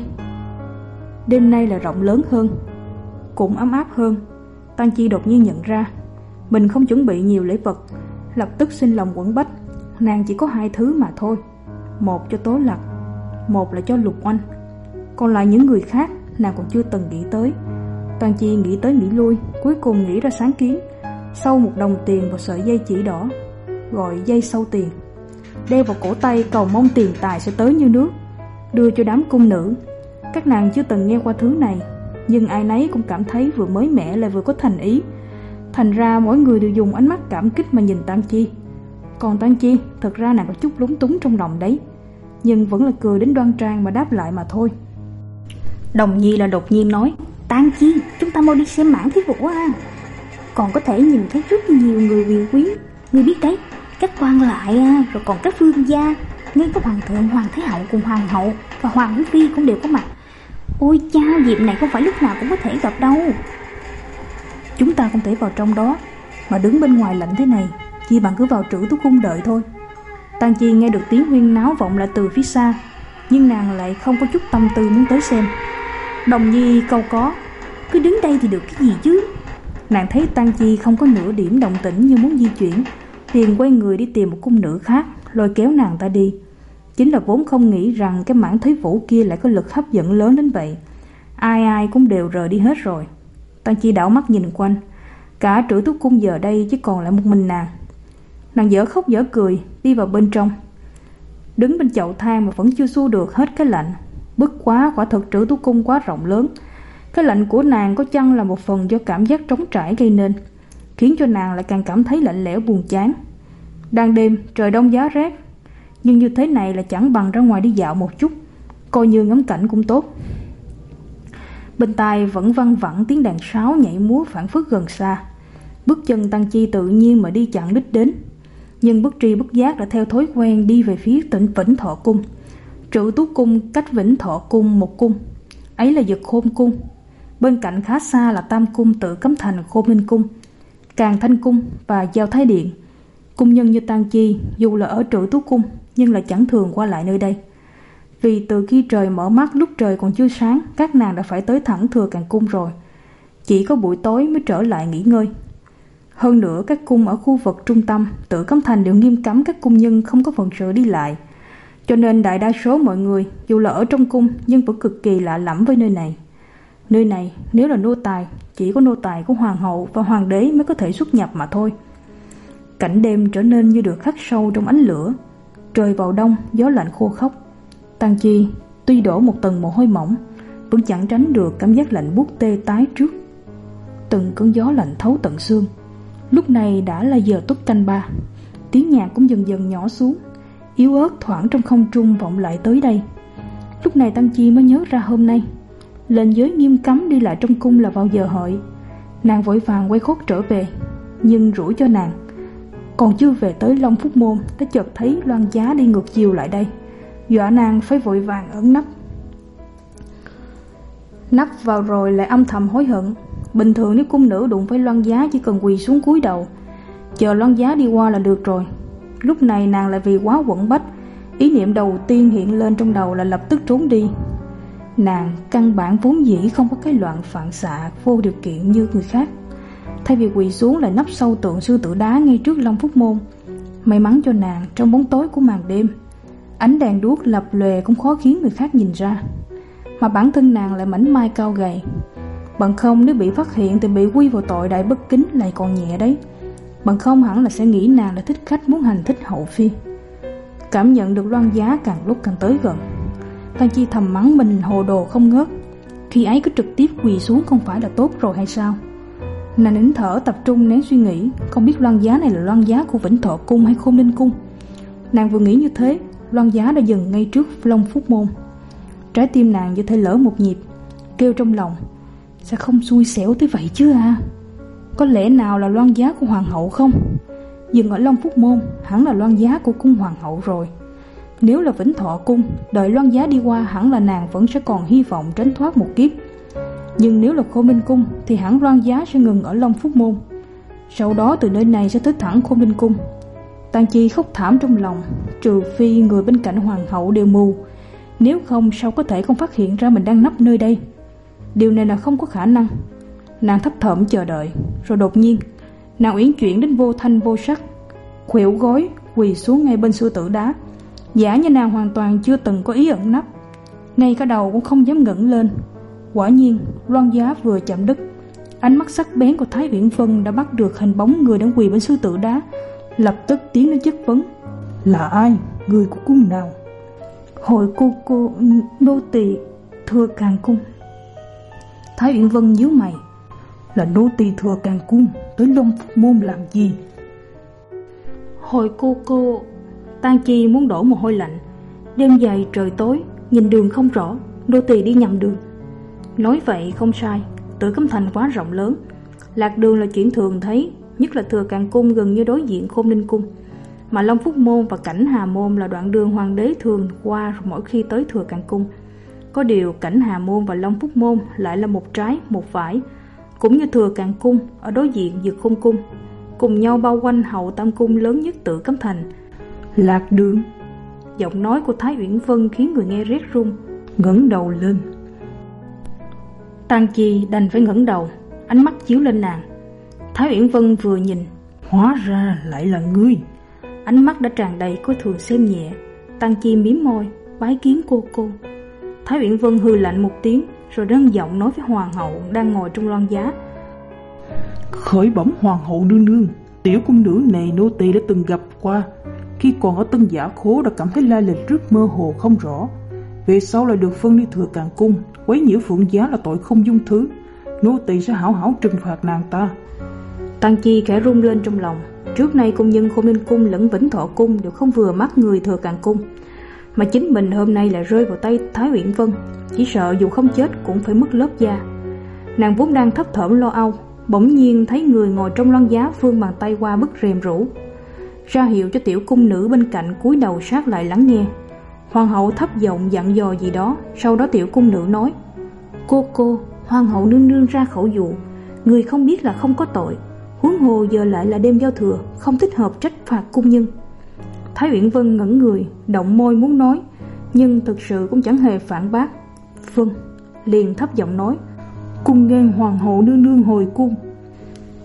đêm nay là rộng lớn hơn, cũng ấm áp hơn. Tang Chi đột nhiên nhận ra mình không chuẩn bị nhiều lễ vật, lập tức sinh lòng quẫn bách. Nàng chỉ có hai thứ mà thôi, một cho Tố Lạc, một là cho Lục Oanh. Còn lại những người khác nàng còn chưa từng nghĩ tới. Tang Chi nghĩ tới nghĩ lui, cuối cùng nghĩ ra sáng kiến, sâu một đồng tiền vào sợi dây chỉ đỏ, gọi dây sâu tiền, đeo vào cổ tay cầu mong tiền tài sẽ tới như nước, đưa cho đám cung nữ. Các nàng chưa từng nghe qua thứ này, nhưng ai nấy cũng cảm thấy vừa mới mẻ lại vừa có thành ý. Thành ra mỗi người đều dùng ánh mắt cảm kích mà nhìn Tang Chi. Còn Tang Chi, thật ra nàng có chút lúng túng trong lòng đấy, nhưng vẫn là cười đến đoan trang mà đáp lại mà thôi. Đồng Nhi là đột nhiên nói: Tang Chi, chúng ta mau đi xem Mãn Thế Vũ à. Còn có thể nhìn thấy rất nhiều người quyền quý, ngươi biết đấy, các quan lại à, rồi còn các vương gia, ngay cả hoàng thượng, hoàng thái hậu cùng hoàng hậu và hoàng quý phi cũng đều có mặt. Ôi cha, dịp này không phải lúc nào cũng có thể gặp đâu. Chúng ta không thể vào trong đó, mà đứng bên ngoài lạnh thế này, chỉ bằng cứ vào Trữ Tú cung đợi thôi. Tang Chi nghe được tiếng huyên náo vọng lại từ phía xa, nhưng nàng lại không có chút tâm tư muốn tới xem. Đồng Nhi câu có: cứ đứng đây thì được cái gì chứ. Nàng thấy Tang Chi không có nửa điểm động tĩnh như muốn di chuyển, liền quay người đi tìm một cung nữ khác, lôi kéo nàng ta đi. Chính là vốn không nghĩ rằng cái Mãn Thế Vũ kia lại có lực hấp dẫn lớn đến vậy. Ai ai cũng đều rời đi hết rồi. Tang Chi đảo mắt nhìn quanh, cả Trữ Tú cung giờ đây chỉ còn lại một mình nàng. Nàng dở khóc dở cười đi vào bên trong, đứng bên chậu than mà vẫn chưa xua được hết cái lạnh. Bức quá, quả thật Trữ Tú cung quá rộng lớn. Cái lạnh của nàng có chăng là một phần do cảm giác trống trải gây nên, khiến cho nàng lại càng cảm thấy lạnh lẽo buồn chán. Đang đêm trời đông giá rét, nhưng như thế này là chẳng bằng ra ngoài đi dạo một chút, coi như ngắm cảnh cũng tốt. Bên tai vẫn văng vẳng tiếng đàn sáo nhảy múa phảng phất gần xa. Bước chân Tang Chi tự nhiên mà đi chặn đích đến, nhưng bất tri bất giác đã theo thói quen đi về phía tỉnh Vĩnh Thọ cung. Trữ Tú cung cách Vĩnh Thọ cung một cung, ấy là Dực Khôn cung. Bên cạnh khá xa là Tam cung Tự Cấm Thành, Khôn Ninh cung, Càn Thanh cung và Giao Thái điện. Cung nhân như Tang Chi dù là ở Trữ Tú cung nhưng lại chẳng thường qua lại nơi đây, vì từ khi trời mở mắt lúc trời còn chưa sáng, các nàng đã phải tới thẳng Thừa Càn cung rồi, chỉ có buổi tối mới trở lại nghỉ ngơi. Hơn nữa, các cung ở khu vực trung tâm Tử Cấm Thành đều nghiêm cấm các cung nhân không có phận sự đi lại, cho nên đại đa số mọi người dù là ở trong cung nhưng vẫn cực kỳ lạ lẫm với nơi này. Nơi này nếu là nô tài, chỉ có nô tài của hoàng hậu và hoàng đế mới có thể xuất nhập mà thôi. Cảnh đêm trở nên như được khắc sâu trong ánh lửa. Trời vào đông, gió lạnh khô khốc. Tang Chi tuy đổ một tầng mồ hôi mỏng, vẫn chẳng tránh được cảm giác lạnh buốt tê tái trước. Từng cơn gió lạnh thấu tận xương. Lúc này đã là giờ tuất canh ba. Tiếng nhạc cũng dần dần nhỏ xuống, yếu ớt thoảng trong không trung vọng lại tới đây. Lúc này Tang Chi mới nhớ ra hôm nay lệnh giới nghiêm cấm đi lại trong cung là vào giờ hợi. Nàng vội vàng quay khốt trở về, nhưng rủi cho nàng, còn chưa về tới Long Phúc Môn đã chợt thấy Loan Giá đi ngược chiều lại đây, dọa nàng phải vội vàng ấn nắp. Nắp vào rồi lại âm thầm hối hận. Bình thường nếu cung nữ đụng với Loan Giá chỉ cần quỳ xuống cúi đầu, chờ Loan Giá đi qua là được rồi. Lúc này nàng lại vì quá quẫn bách, ý niệm đầu tiên hiện lên trong đầu là lập tức trốn đi. Nàng căn bản vốn dĩ không có cái loạn phản xạ vô điều kiện như người khác. Thay vì quỳ xuống lại nấp sau tượng sư tử đá ngay trước Long Phúc Môn. May mắn cho nàng, trong bóng tối của màn đêm, ánh đèn đuốc lập lòe cũng khó khiến người khác nhìn ra. Mà bản thân nàng lại mảnh mai cao gầy, bằng không nếu bị phát hiện thì bị quy vào tội đại bất kính lại còn nhẹ đấy. Bằng không hẳn là sẽ nghĩ nàng là thích khách muốn hành thích hậu phi. Cảm nhận được Loan Giá càng lúc càng tới gần, Tang Chi thầm mắng mình hồ đồ không ngớt. Khi ấy cứ trực tiếp quỳ xuống không phải là tốt rồi hay sao? Nàng nín thở tập trung nén suy nghĩ, không biết Loan Giá này là Loan Giá của Vĩnh Thọ Cung hay Khôn Ninh Cung. Nàng vừa nghĩ như thế, Loan Giá đã dừng ngay trước Long Phúc Môn. Trái tim nàng như thể lỡ một nhịp, kêu trong lòng, sẽ không xui xẻo tới vậy chứ à? Có lẽ nào là Loan Giá của hoàng hậu không? Dừng ở Long Phúc Môn hẳn là Loan Giá của cung hoàng hậu rồi. Nếu là Vĩnh Thọ Cung, đợi Loan Giá đi qua hẳn là nàng vẫn sẽ còn hy vọng tránh thoát một kiếp. Nhưng nếu là Khôn Ninh Cung thì hẳn Loan Giá sẽ ngừng ở Long Phúc Môn, sau đó từ nơi này sẽ tới thẳng Khôn Ninh Cung. Tang Chi khóc thảm trong lòng, trừ phi người bên cạnh hoàng hậu đều mù, nếu không sao có thể không phát hiện ra mình đang nấp nơi đây. Điều này là không có khả năng. Nàng thấp thỏm chờ đợi, rồi đột nhiên nàng uyển chuyển đến vô thanh vô sắc, khuỵu gối quỳ xuống ngay bên sư tử đá, giả như nàng hoàn toàn chưa từng có ý ẩn nấp, ngay cả đầu cũng không dám ngẩng lên. Quả nhiên Loan Giá vừa chạm đất, ánh mắt sắc bén của Thái Uyển Vân đã bắt được hình bóng người đang quỳ bên sư tử đá, lập tức tiến đến chất vấn: là ai? Người của cung nào? Hội cô cô nô tỳ Thừa Càng Cung. Thái Uyển Vân nhíu mày: là nô tỳ Thừa Càng Cung tới Long Phúc Môn làm gì? Hội cô cô. Tang Chi muốn đổ mồ hôi lạnh. Đêm dài trời tối, nhìn đường không rõ, nô tỳ đi nhầm đường. Nói vậy không sai, Tử Cấm Thành quá rộng lớn, lạc đường là chuyện thường thấy, nhất là Thừa Càng Cung gần như đối diện Khôn Ninh Cung, mà Long Phúc Môn và Cảnh Hà Môn là đoạn đường hoàng đế thường qua mỗi khi tới Thừa Càng Cung. Có điều Cảnh Hà Môn và Long Phúc Môn lại là một trái một phải, cũng như Thừa Càng Cung ở đối diện Dực Khôn Cung, cùng nhau bao quanh hậu tam cung lớn nhất Tử Cấm Thành. Lạc đường? Giọng nói của Thái Uyển Vân khiến người nghe rét run, ngẩng đầu lên. Tang Chi đành phải ngẩng đầu, ánh mắt chiếu lên nàng. Thái Uyển Vân vừa nhìn, hóa ra lại là ngươi. Ánh mắt đã tràn đầy coi thường xem nhẹ. Tang Chi mím môi, bái kiến cô cô. Thái Uyển Vân hừ lạnh một tiếng, rồi đơn giọng nói với hoàng hậu đang ngồi trong Loan Giá: khởi bẩm hoàng hậu nương nương, tiểu cung nữ này nô tỳ đã từng gặp qua, khi còn ở Tân Giả Khố đã cảm thấy lai lịch rất mơ hồ không rõ, về sau lại được phân đi Thừa Càng Cung, quấy nhiễu Phượng Giá là tội không dung thứ, nô tỳ sẽ hảo hảo trừng phạt nàng ta. Tang Chi khẽ run lên trong lòng. Trước nay cung nhân Khôn Ninh Cung lẫn Vĩnh Thọ Cung đều không vừa mắt người Thừa Càng Cung, mà chính mình hôm nay lại rơi vào tay Thái Uyển Vân, chỉ sợ dù không chết cũng phải mất lớp da. Nàng vốn đang thấp thỏm lo âu, bỗng nhiên thấy người ngồi trong Loan Giá vươn bàn tay qua bức rèm rủ, ra hiệu cho tiểu cung nữ bên cạnh cúi đầu sát lại lắng nghe. Hoàng hậu thấp giọng dặn dò gì đó, sau đó tiểu cung nữ nói: cô cô, hoàng hậu nương nương ra khẩu dụ, người không biết là không có tội, huống hồ giờ lại là đêm giao thừa, không thích hợp trách phạt cung nhân. Thái Uyển Vân ngẩn người, động môi muốn nói, nhưng thực sự cũng chẳng hề phản bác. Vâng, liền thấp giọng nói: cung nghênh hoàng hậu nương nương hồi cung.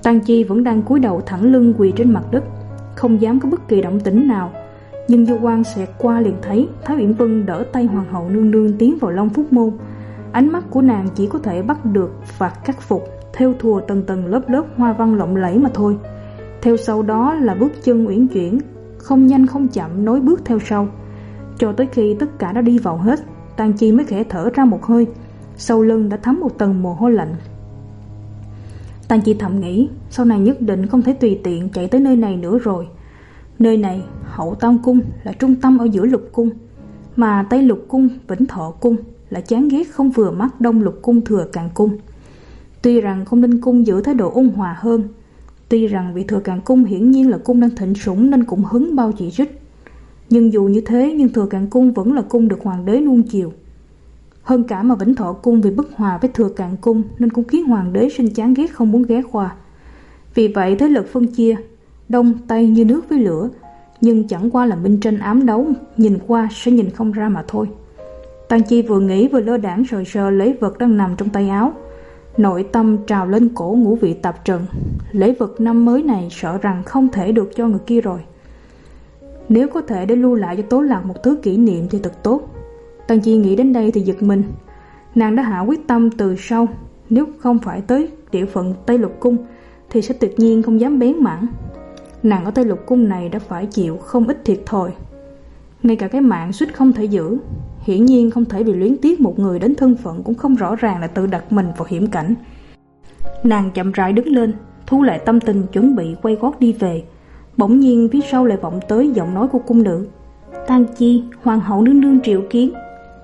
Tang Chi vẫn đang cúi đầu thẳng lưng quỳ trên mặt đất, không dám có bất kỳ động tĩnh nào. Nhưng du quang xẹt qua liền thấy Thái Uyển Vân đỡ tay hoàng hậu nương nương tiến vào Long Phúc môn. Ánh mắt của nàng chỉ có thể bắt được vạt cắt phục thêu thùa tầng tầng lớp lớp hoa văn lộng lẫy mà thôi. Theo sau đó là bước chân uyển chuyển, không nhanh không chậm nối bước theo sau. Cho tới khi tất cả đã đi vào hết, Tang Chi mới khẽ thở ra một hơi, sau lưng đã thấm một tầng mồ hôi lạnh. Tang Chi thầm nghĩ, sau này nhất định không thể tùy tiện chạy tới nơi này nữa rồi. Nơi này, Hậu Tam Cung, là trung tâm ở giữa Lục Cung, mà Tây Lục Cung, Vĩnh Thọ Cung là chán ghét không vừa mắt Đông Lục Cung, Thừa Càn Cung. Tuy rằng Không Ninh Cung giữ thái độ ôn hòa hơn, tuy rằng vị Thừa Càn Cung hiển nhiên là cung đang thịnh sủng nên cũng hứng bao chỉ trích, nhưng dù như thế nhưng Thừa Càn Cung vẫn là cung được hoàng đế nuông chiều. Hơn cả mà Vĩnh Thọ Cung vì bất hòa với Thừa Càn Cung nên cũng khiến hoàng đế sinh chán ghét không muốn ghé qua. Vì vậy thế lực phân chia Đông Tây như nước với lửa, nhưng chẳng qua là minh tranh ám đấu, nhìn qua sẽ nhìn không ra mà thôi. Tang Chi vừa nghĩ vừa lơ đãng sờ sờ lấy vật đang nằm trong tay áo, nội tâm trào lên cổ ngũ vị tạp trần. Lễ vật năm mới này sợ rằng không thể được cho người kia rồi. Nếu có thể để lưu lại cho Tố Lạc một thứ kỷ niệm thì thật tốt. Tang Chi nghĩ đến đây thì giật mình. Nàng đã hạ quyết tâm từ sau, nếu không phải tới địa phận Tây Lục Cung thì sẽ tuyệt nhiên không dám bén mảng. Nàng ở Tây Lục Cung này đã phải chịu không ít thiệt thòi, ngay cả cái mạng suýt không thể giữ. Hiển nhiên không thể vì luyến tiếc một người đến thân phận cũng không rõ ràng là tự đặt mình vào hiểm cảnh. Nàng chậm rãi đứng lên, thu lại tâm tình chuẩn bị quay gót đi về. Bỗng nhiên phía sau lại vọng tới giọng nói của cung nữ. Tang Chi, hoàng hậu nương nương triệu kiến.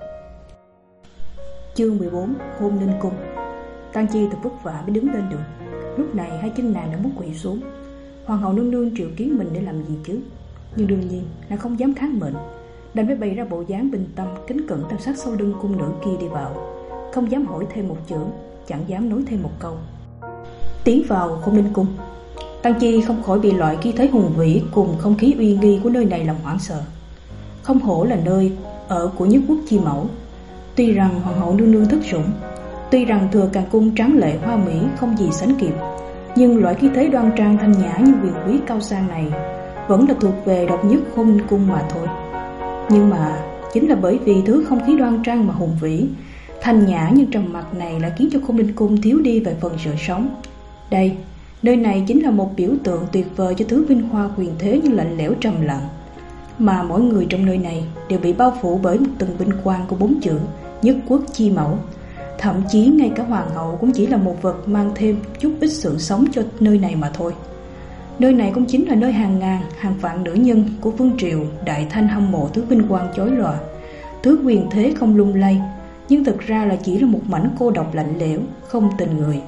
Chương mười bốn, Hôn Ninh Cung. Tang Chi thật vất vả mới đứng lên được. Lúc này hai chân nàng đã muốn quỳ xuống. Hoàng hậu nương nương triệu kiến mình để làm gì chứ? Nhưng đương nhiên nàng không dám kháng mệnh, đành phải bày ra bộ dáng bình tâm kính cẩn theo sát sau lưng cung nữ kia đi vào, không dám hỏi thêm một chữ, chẳng dám nói thêm một câu. Tiến vào Hôn Ninh Cung, Tang Chi không khỏi bị loại khí thế hùng vĩ cùng không khí uy nghi của nơi này làm hoảng sợ. Không hổ là nơi ở của nhất quốc chi mẫu. Tuy rằng hoàng hậu nương nương thất sủng, tuy rằng Thừa Càn Cung tráng lệ hoa mỹ không gì sánh kịp, nhưng loại khí thế đoan trang thanh nhã như quyền quý cao sang này vẫn là thuộc về độc nhất Hôn Ninh Cung mà thôi. Nhưng mà chính là bởi vì thứ không khí đoan trang mà hùng vĩ, thanh nhã nhưng trầm mặc này lại khiến cho Hôn Ninh Cung thiếu đi vài phần sự sống. Đây, nơi này chính là một biểu tượng tuyệt vời cho thứ vinh hoa quyền thế nhưng lạnh lẽo trầm lặng, mà mỗi người trong nơi này đều bị bao phủ bởi một tầng vinh quang của bốn chữ nhất quốc chi mẫu. Thậm chí ngay cả hoàng hậu cũng chỉ là một vật mang thêm chút ít sự sống cho nơi này mà thôi. Nơi này cũng chính là nơi hàng ngàn, hàng vạn nữ nhân của vương triều Đại Thanh hâm mộ thứ vinh quang chói lòa, thứ quyền thế không lung lay, nhưng thực ra là chỉ là một mảnh cô độc lạnh lẽo, không tình người.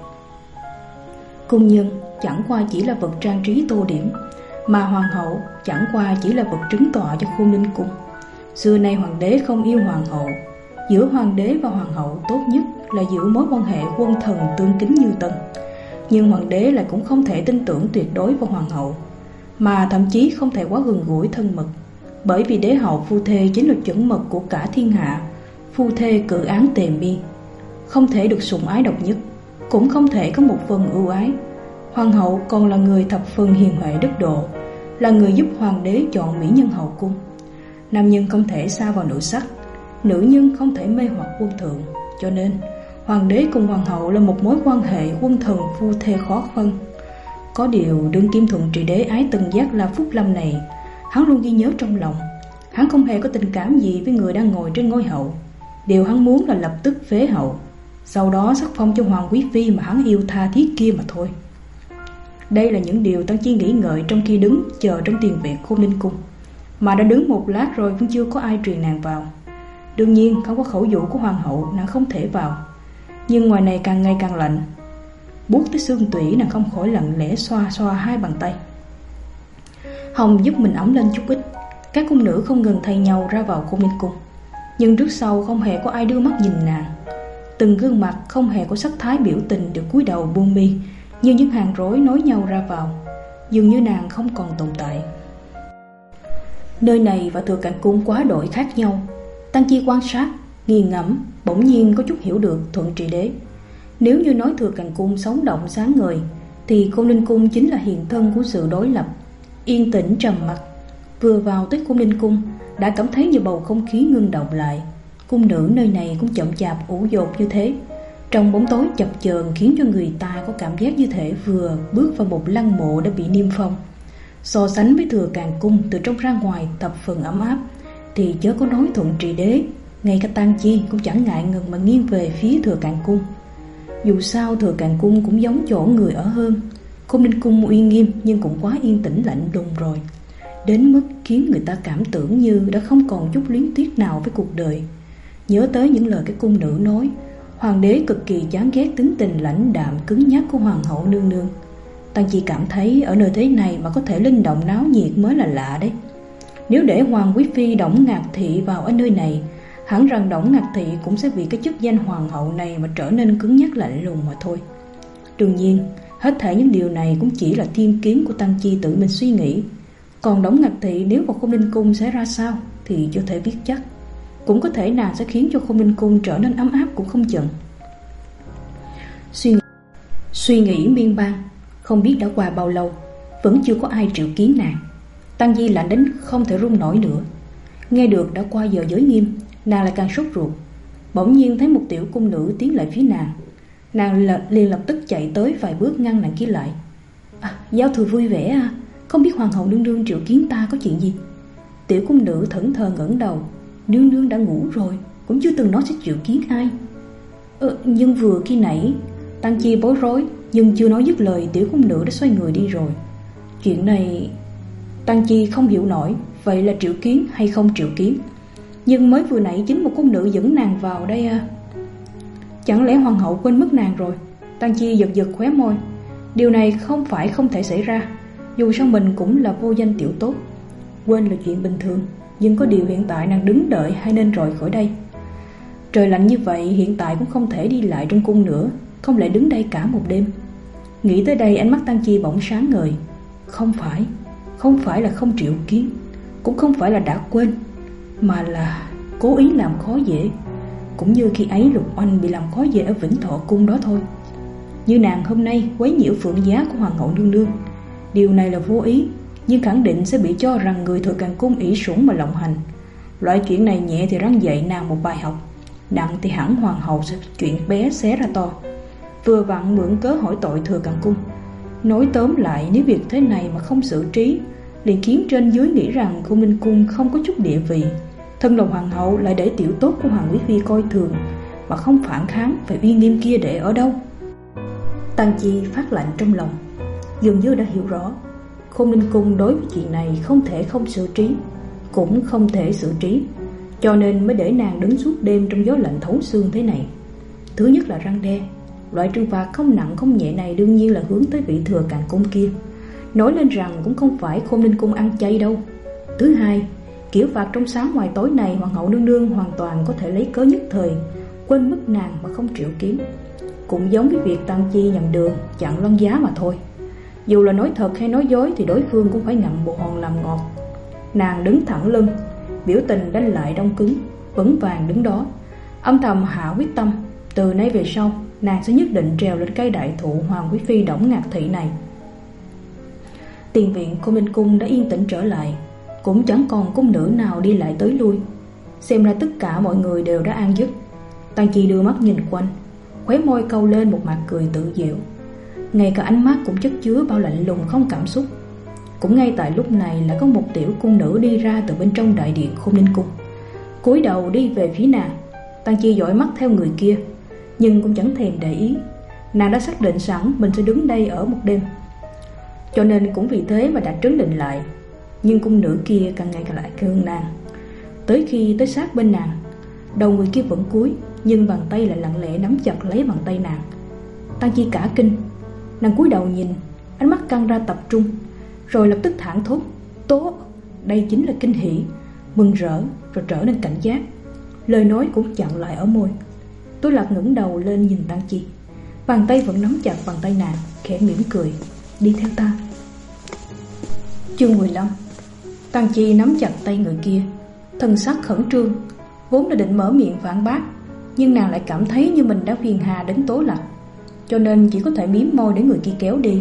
Cung nhân chẳng qua chỉ là vật trang trí tô điểm, mà hoàng hậu chẳng qua chỉ là vật trứng tọa cho Hôn Ninh Cung. Xưa nay hoàng đế không yêu hoàng hậu, giữa hoàng đế và hoàng hậu tốt nhất là giữ mối quan hệ quân thần tương kính như tân. Nhưng hoàng đế lại cũng không thể tin tưởng tuyệt đối vào hoàng hậu, mà thậm chí không thể quá gần gũi thân mật, bởi vì đế hậu phu thê chính là chuẩn mực của cả thiên hạ, phu thê cự án tề miên, không thể được sủng ái độc nhất, cũng không thể có một phần ưu ái. Hoàng hậu còn là người thập phần hiền huệ đức độ, là người giúp hoàng đế chọn mỹ nhân hậu cung. Nam nhân không thể sa vào nữ sắc, nữ nhân không thể mê hoặc quân thượng, cho nên hoàng đế cùng hoàng hậu là một mối quan hệ quân thần phu thê khó phân. Có điều đương kim thuận trị đế ái từng giác La Phúc Lâm này, hắn luôn ghi nhớ trong lòng. Hắn không hề có tình cảm gì với người đang ngồi trên ngôi hậu. Điều hắn muốn là lập tức phế hậu, sau đó sắc phong cho hoàng quý phi mà hắn yêu tha thiết kia mà thôi. Đây là những điều Tang Chi nghĩ ngợi trong khi đứng chờ trong tiền viện Hôn Ninh Cung, mà đã đứng một lát rồi vẫn chưa có ai truyền nàng vào. Đương nhiên không có khẩu dụ của hoàng hậu nàng không thể vào, nhưng ngoài này càng ngày càng lạnh, buốt tới xương tủy, nàng không khỏi lặng lẽ xoa xoa hai bàn tay. Hồng giúp mình ấm lên chút ít. Các cung nữ không ngừng thay nhau ra vào Hôn Ninh Cung, nhưng trước sau không hề có ai đưa mắt nhìn nàng. Từng gương mặt không hề có sắc thái biểu tình đều cúi đầu buông mi, như những hàng rối nối nhau ra vào, dường như nàng không còn tồn tại. Nơi này và Thừa Càn Cung quá đổi khác nhau. Tang Chi quan sát, nghiền ngẫm, bỗng nhiên có chút hiểu được Thuận Trị Đế. Nếu như nói Thừa Càn Cung sống động sáng ngời, thì Khôn Ninh Cung chính là hiện thân của sự đối lập. Yên tĩnh trầm mặc. Vừa vào tới Khôn Ninh Cung đã cảm thấy như bầu không khí ngưng động lại. Cung nữ nơi này cũng chậm chạp ủ dột như thế, trong bóng tối chập chờn khiến cho người ta có cảm giác như thể vừa bước vào một lăng mộ đã bị niêm phong. So sánh với Thừa Càn Cung từ trong ra ngoài thập phần ấm áp thì chớ có nói Thuận Trị Đế, ngay cả Tang Chi cũng chẳng ngại ngần mà nghiêng về phía Thừa Càn Cung. Dù sao Thừa Càn Cung cũng giống chỗ người ở hơn. Khôn Ninh Cung uy nghiêm nhưng cũng quá yên tĩnh lạnh lùng rồi, đến mức khiến người ta cảm tưởng như đã không còn chút luyến tiếc nào với cuộc đời. Nhớ tới những lời cái cung nữ nói, hoàng đế cực kỳ chán ghét tính tình lãnh đạm cứng nhắc của hoàng hậu nương nương. Tang Chi cảm thấy ở nơi thế này mà có thể linh động náo nhiệt mới là lạ đấy. Nếu để Hoàng quý phi Đổng Ngạc Thị vào ở nơi này, hẳn rằng Đổng Ngạc Thị cũng sẽ vì cái chức danh hoàng hậu này mà trở nên cứng nhắc lạnh lùng mà thôi. Đương nhiên, hết thảy những điều này cũng chỉ là thiên kiến của Tang Chi tự mình suy nghĩ. Còn Đổng Ngạc Thị nếu vào Khôn Ninh Cung sẽ ra sao thì chưa thể biết chắc. Cũng có thể nàng sẽ khiến cho Khôn Ninh Cung trở nên ấm áp cũng không chừng. Suy nghĩ, suy nghĩ miên man, không biết đã qua bao lâu vẫn chưa có ai triệu kiến nàng. Tang Di lạnh đến không thể run nổi nữa. Nghe được đã qua giờ giới nghiêm, nàng lại càng sốt ruột. Bỗng nhiên thấy một tiểu cung nữ tiến lại phía nàng. Nàng liền lập tức chạy tới vài bước ngăn nàng kia lại. À, giao thừa vui vẻ à, không biết hoàng hậu nương nương triệu kiến ta có chuyện gì? Tiểu cung nữ thẫn thờ ngẩng đầu. Nương nương đã ngủ rồi, cũng chưa từng nói sẽ triệu kiến ai. Ờ, nhưng vừa khi nãy Tang Chi bối rối, nhưng chưa nói dứt lời tiểu cung nữ đã xoay người đi rồi. Chuyện này Tang Chi không hiểu nổi, vậy là triệu kiến hay không triệu kiến? Nhưng mới vừa nãy chính một cung nữ dẫn nàng vào đây à? Chẳng lẽ hoàng hậu quên mất nàng rồi? Tang Chi giật giật khóe môi. Điều này không phải không thể xảy ra, dù sao mình cũng là vô danh tiểu tốt. Quên là chuyện bình thường, nhưng có điều hiện tại nàng đứng đợi hay nên rời khỏi đây? Trời lạnh như vậy hiện tại cũng không thể đi lại trong cung nữa, không lẽ đứng đây cả một đêm? Nghĩ tới đây ánh mắt Tang Chi bỗng sáng ngời. Không phải, không phải là không triệu kiến, cũng không phải là đã quên, mà là cố ý làm khó dễ. Cũng như khi ấy Lục Oanh bị làm khó dễ ở Vĩnh Thọ Cung đó thôi. Như nàng hôm nay quấy nhiễu phượng giá của hoàng hậu nương nương, điều này là vô ý, nhưng khẳng định sẽ bị cho rằng người Thừa Càn Cung ỷ sủng mà lộng hành. Loại chuyện này nhẹ thì răng dạy nàng một bài học, nặng thì hẳn hoàng hậu sẽ chuyện bé xé ra to. Vừa vặn mượn cớ hỏi tội Thừa Càn Cung. Nói tóm lại, nếu việc thế này mà không xử trí, liền khiến trên dưới nghĩ rằng Khôn Ninh Cung không có chút địa vị. Thân là hoàng hậu lại để tiểu tốt của hoàng quý phi coi thường, mà không phản kháng, phải uy nghiêm kia để ở đâu? Tang Chi phát lạnh trong lòng, dường như đã hiểu rõ Khôn Ninh Cung đối với chuyện này không thể không xử trí, cũng không thể xử trí, cho nên mới để nàng đứng suốt đêm trong gió lạnh thấu xương thế này. Thứ nhất là răn đe. Loại trừng phạt không nặng không nhẹ này đương nhiên là hướng tới vị Thừa Càn Cung kia, nói lên rằng cũng không phải Khôn Ninh Cung ăn chay đâu. Thứ hai, kiểu phạt trong sáng ngoài tối này hoàng hậu nương nương hoàn toàn có thể lấy cớ nhất thời quên mất nàng mà không triệu kiến, cũng giống với việc Tang Chi nhầm đường chặn lân giá mà thôi. Dù là nói thật hay nói dối thì đối phương cũng phải ngậm bồ hòn làm ngọt. Nàng đứng thẳng lưng, biểu tình đánh lại đông cứng, vững vàng đứng đó, âm thầm hạ quyết tâm, từ nay về sau nàng sẽ nhất định trèo lên cây đại thụ hoàng quý phi Đổng Ngạc Thị này. Tiền viện Khôn Ninh Cung đã yên tĩnh trở lại, cũng chẳng còn cung nữ nào đi lại tới lui. Xem ra tất cả mọi người đều đã an giấc. Tang Chi đưa mắt nhìn quanh, khóe môi câu lên một mặt cười tự diệu, ngay cả ánh mắt cũng chất chứa bao lạnh lùng không cảm xúc. Cũng ngay tại lúc này là có một tiểu cung nữ đi ra từ bên trong đại điện Khôn Ninh Cung, cúi đầu đi về phía nàng. Tang Chi dõi mắt theo người kia, nhưng cũng chẳng thèm để ý. Nàng đã xác định sẵn mình sẽ đứng đây ở một đêm, cho nên cũng vì thế mà đã trấn định lại. Nhưng cung nữ kia càng ngày càng lại hơn nàng. Tới khi tới sát bên nàng, đầu người kia vẫn cúi, nhưng bàn tay lại lặng lẽ nắm chặt lấy bàn tay nàng. Tang Chi cả kinh, nàng cúi đầu nhìn, ánh mắt căng ra tập trung, rồi lập tức thảng thốt: tốt! Đây chính là kinh hỉ, mừng rỡ, rồi trở nên cảnh giác. Lời nói cũng chặn lại ở môi. Tôi Lạc ngẩng đầu lên nhìn Tang Chi, bàn tay vẫn nắm chặt bàn tay nàng, khẽ mỉm cười: đi theo ta. Chương mười lăm. Tang Chi nắm chặt tay người kia, thân sắc khẩn trương, vốn đã định mở miệng phản bác, nhưng nàng lại cảm thấy như mình đã phiền hà đến tối lạnh, cho nên chỉ có thể mím môi để người kia kéo đi.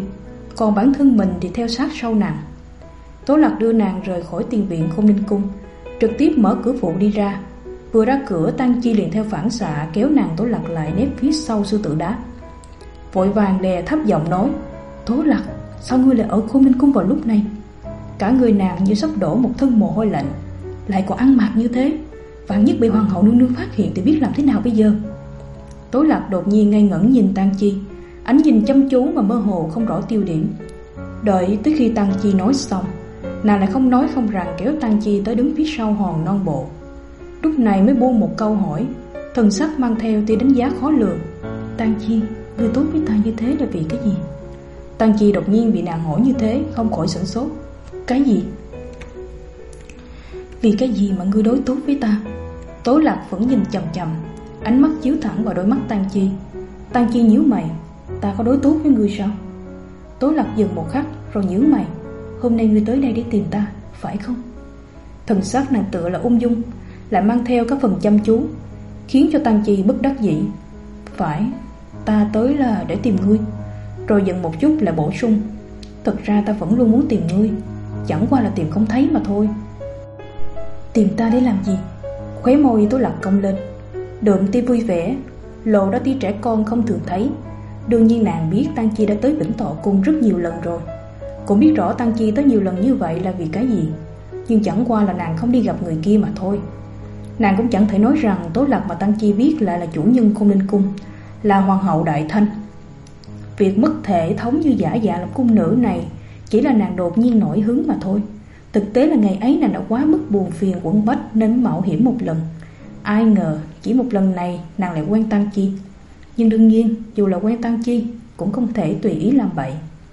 còn bản thân mình thì theo sát sau nàng. Tố Lạc đưa nàng rời khỏi tiền viện Khôn Ninh Cung, trực tiếp mở cửa phụ đi ra. Vừa ra cửa, Tang Chi liền theo phản xạ kéo nàng Tố Lạc lại nép phía sau sư tử đá, vội vàng đè thấp giọng nói: Tố Lạc, sao ngươi lại ở Khôn Ninh Cung vào lúc này? Cả người nàng như sắp đổ một thân mồ hôi lạnh, lại còn ăn mặc như thế, vạn nhất bị hoàng hậu nương nương phát hiện thì biết làm thế nào bây giờ? Tố Lạc đột nhiên ngây ngẩn nhìn Tang Chi, ánh nhìn chăm chú mà mơ hồ không rõ tiêu điểm. Đợi tới khi Tang Chi nói xong, nàng lại không nói không rằng kéo Tang Chi tới đứng phía sau hòn non bộ. Lúc này mới buông một câu hỏi, thần sắc mang theo tia đánh giá khó lường: Tang Chi, ngươi tốt với ta như thế là vì cái gì? Tang Chi đột nhiên bị nàng hỏi như thế, không khỏi sửng sốt. Cái gì? Vì cái gì mà ngươi đối tốt với ta? Tố Lạc vẫn nhìn chằm chằm, ánh mắt chiếu thẳng vào đôi mắt Tang Chi. Tang Chi nhíu mày: Ta có đối tốt với ngươi sao? Tố Lạc dừng một khắc rồi nhíu mày: Hôm nay ngươi tới đây để tìm ta, phải không? Thần sắc nàng tựa là ung dung, lại mang theo các phần chăm chú, khiến cho Tang Chi bất đắc dĩ. Phải, ta tới là để tìm ngươi. Rồi dừng một chút lại bổ sung: Thật ra ta vẫn luôn muốn tìm ngươi, chẳng qua là tìm không thấy mà thôi. Tìm ta để làm gì? Khóe môi Tố Lạc cong lên, đượm tia vui vẻ, lộ ra tia trẻ con không thường thấy. Đương nhiên nàng biết Tang Chi đã tới Vĩnh Thọ Cung rất nhiều lần rồi, cũng biết rõ Tang Chi tới nhiều lần như vậy là vì cái gì, nhưng chẳng qua là nàng không đi gặp người kia mà thôi. Nàng cũng chẳng thể nói rằng Tố Lạc mà Tang Chi biết lại là chủ nhân Khôn Ninh Cung, là hoàng hậu Đại Thanh. Việc mất thể thống như giả dạ làm cung nữ này chỉ là nàng đột nhiên nổi hứng mà thôi. Thực tế là ngày ấy nàng đã quá mức buồn phiền quẫn bách nên mạo hiểm một lần. Ai ngờ chỉ một lần này nàng lại quen Tang Chi. Nhưng đương nhiên dù là quen Tang Chi cũng không thể tùy ý làm bậy.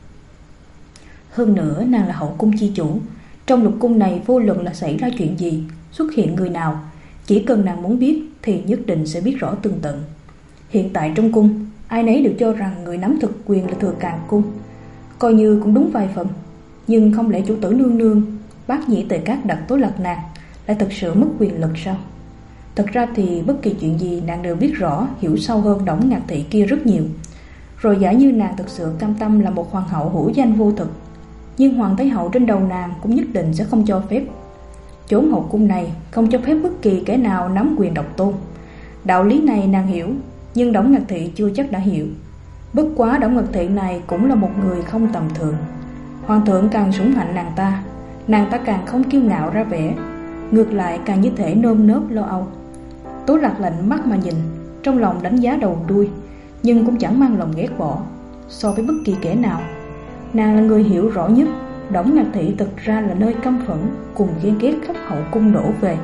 Hơn nữa nàng là hậu cung chi chủ, trong lục cung này vô luận là xảy ra chuyện gì, xuất hiện người nào, chỉ cần nàng muốn biết thì nhất định sẽ biết rõ tường tận. Hiện tại trong cung, ai nấy đều cho rằng người nắm thực quyền là Thừa Càng Cung, coi như cũng đúng vài phần. Nhưng không lẽ chủ tử nương nương, Bát Nhĩ Tề Cát đặt Tố Lạc nàng lại thật sự mất quyền lực sao? Thật ra thì bất kỳ chuyện gì nàng đều biết rõ, hiểu sâu hơn Đổng Ngạc Thị kia rất nhiều. Rồi giả như nàng thực sự cam tâm là một hoàng hậu hữu danh vô thực, nhưng hoàng thái hậu trên đầu nàng cũng nhất định sẽ không cho phép. Chốn hậu cung này không cho phép bất kỳ kẻ nào nắm quyền độc tôn. Đạo lý này nàng hiểu, nhưng Đổng Ngạc Thị chưa chắc đã hiểu. Bất quá Đổng Ngạc Thị này cũng là một người không tầm thường. Hoàng thượng càng sủng hạnh nàng ta, nàng ta càng không kiêu ngạo ra vẻ, ngược lại càng như thể nơm nớp lo âu. Tố Lạc lạnh mắt mà nhìn, trong lòng đánh giá đầu đuôi, nhưng cũng chẳng mang lòng ghét bỏ. So với bất kỳ kẻ nào, nàng là người hiểu rõ nhất Đổng Ngạc Thị thực ra là nơi căm phẫn cùng ghen ghét khắp hậu cung đổ về.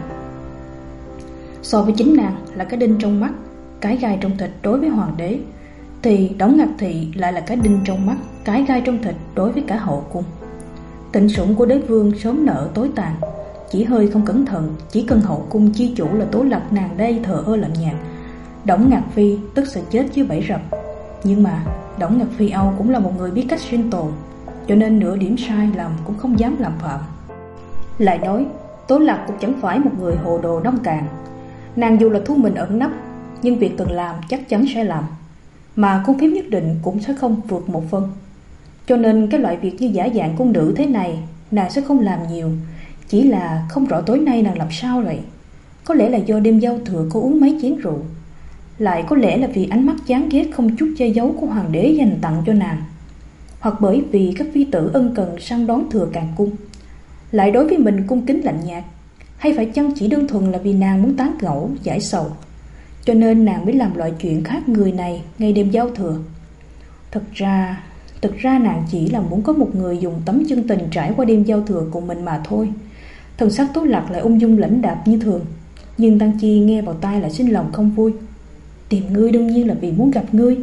So với chính nàng là cái đinh trong mắt, cái gai trong thịt đối với hoàng đế, thì Đổng Ngạc Thị lại là cái đinh trong mắt, cái gai trong thịt đối với cả hậu cung. Tịnh sủng của đế vương sớm nợ tối tàn, chỉ hơi không cẩn thận, chỉ cần hậu cung chi chủ là Tố Lạc nàng đây thờ ơ lạnh nhạt, Đổng Ngạc Phi tức sẽ chết dưới bẫy rập. Nhưng mà Đổng Ngạc Phi Âu cũng là một người biết cách sinh tồn, cho nên nửa điểm sai lầm cũng không dám làm phạm. Lại nói Tố Lạc cũng chẳng phải một người hồ đồ nông cạn. Nàng dù là thu mình ẩn nấp, nhưng việc cần làm chắc chắn sẽ làm, mà cung phím nhất định cũng sẽ không vượt một phân. Cho nên cái loại việc như giả dạng cung nữ thế này nàng sẽ không làm nhiều. Chỉ là không rõ tối nay nàng làm sao vậy. Có lẽ là do đêm giao thừa có uống mấy chén rượu, lại có lẽ là vì ánh mắt chán ghét không chút che giấu của hoàng đế dành tặng cho nàng, hoặc bởi vì các phi tử ân cần săn đón Thừa Càng Cung lại đối với mình cung kính lạnh nhạt, hay phải chăng chỉ đơn thuần là vì nàng muốn tán gẫu giải sầu, cho nên nàng mới làm loại chuyện khác người này ngay đêm giao thừa. Thật ra Thực ra nàng chỉ là muốn có một người dùng tấm chân tình trải qua đêm giao thừa cùng mình mà thôi. Thần sắc Tố Lạc lại ung dung lãnh đạm như thường, nhưng Tang Chi nghe vào tai lại sinh lòng không vui. Tìm ngươi đương nhiên là vì muốn gặp ngươi.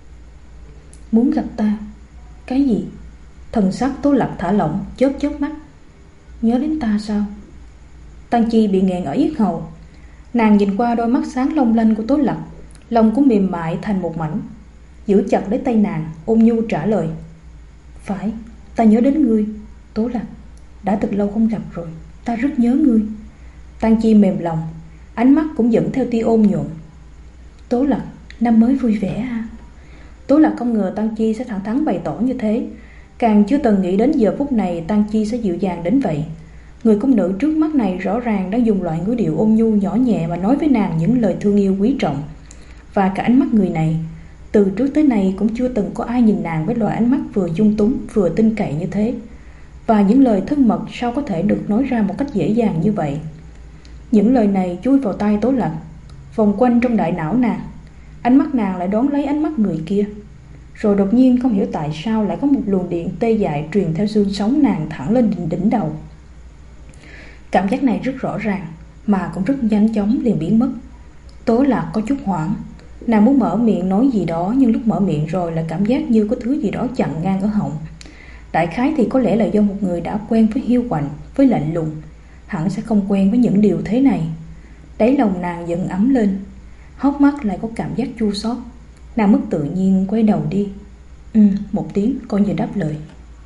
Muốn gặp ta? Cái gì? Thần sắc Tố Lạc thả lỏng, chớp chớp mắt. Nhớ đến ta sao? Tang Chi bị nghẹn ở yết hầu. Nàng nhìn qua đôi mắt sáng long lanh của Tố Lạc, lòng cũng mềm mại thành một mảnh, giữ chặt lấy tay nàng, ôn nhu trả lời. Phải, ta nhớ đến ngươi, Tố Lạc. Đã thật lâu không gặp rồi, ta rất nhớ ngươi. Tang Chi mềm lòng, ánh mắt cũng dẫn theo tia ôn nhuận. Tố Lạc, năm mới vui vẻ ha. Tố Lạc không ngờ Tang Chi sẽ thẳng thắn bày tỏ như thế. Càng chưa từng nghĩ đến giờ phút này Tang Chi sẽ dịu dàng đến vậy. Người cung nữ trước mắt này rõ ràng đang dùng loại ngữ điệu ôn nhu nhỏ nhẹ mà nói với nàng những lời thương yêu quý trọng. Và cả ánh mắt người này, từ trước tới nay cũng chưa từng có ai nhìn nàng với loại ánh mắt vừa dung túng vừa tin cậy như thế. Và những lời thân mật sao có thể được nói ra một cách dễ dàng như vậy. Những lời này chui vào tai Tố Lạc, vòng quanh trong đại não nàng. Ánh mắt nàng lại đón lấy ánh mắt người kia. Rồi đột nhiên không hiểu tại sao lại có một luồng điện tê dại truyền theo xương sống nàng thẳng lên đỉnh, đỉnh đầu. Cảm giác này rất rõ ràng, mà cũng rất nhanh chóng liền biến mất. Tố Lạc có chút hoảng. Nàng muốn mở miệng nói gì đó, nhưng lúc mở miệng rồi là cảm giác như có thứ gì đó chặn ngang ở họng. Đại khái thì có lẽ là do một người đã quen với hiu quạnh, với lạnh lùng, hẳn sẽ không quen với những điều thế này. Đáy lòng nàng dần ấm lên, hốc mắt lại có cảm giác chua xót. Nàng mất tự nhiên quay đầu đi. Ừ, một tiếng coi như đáp lời.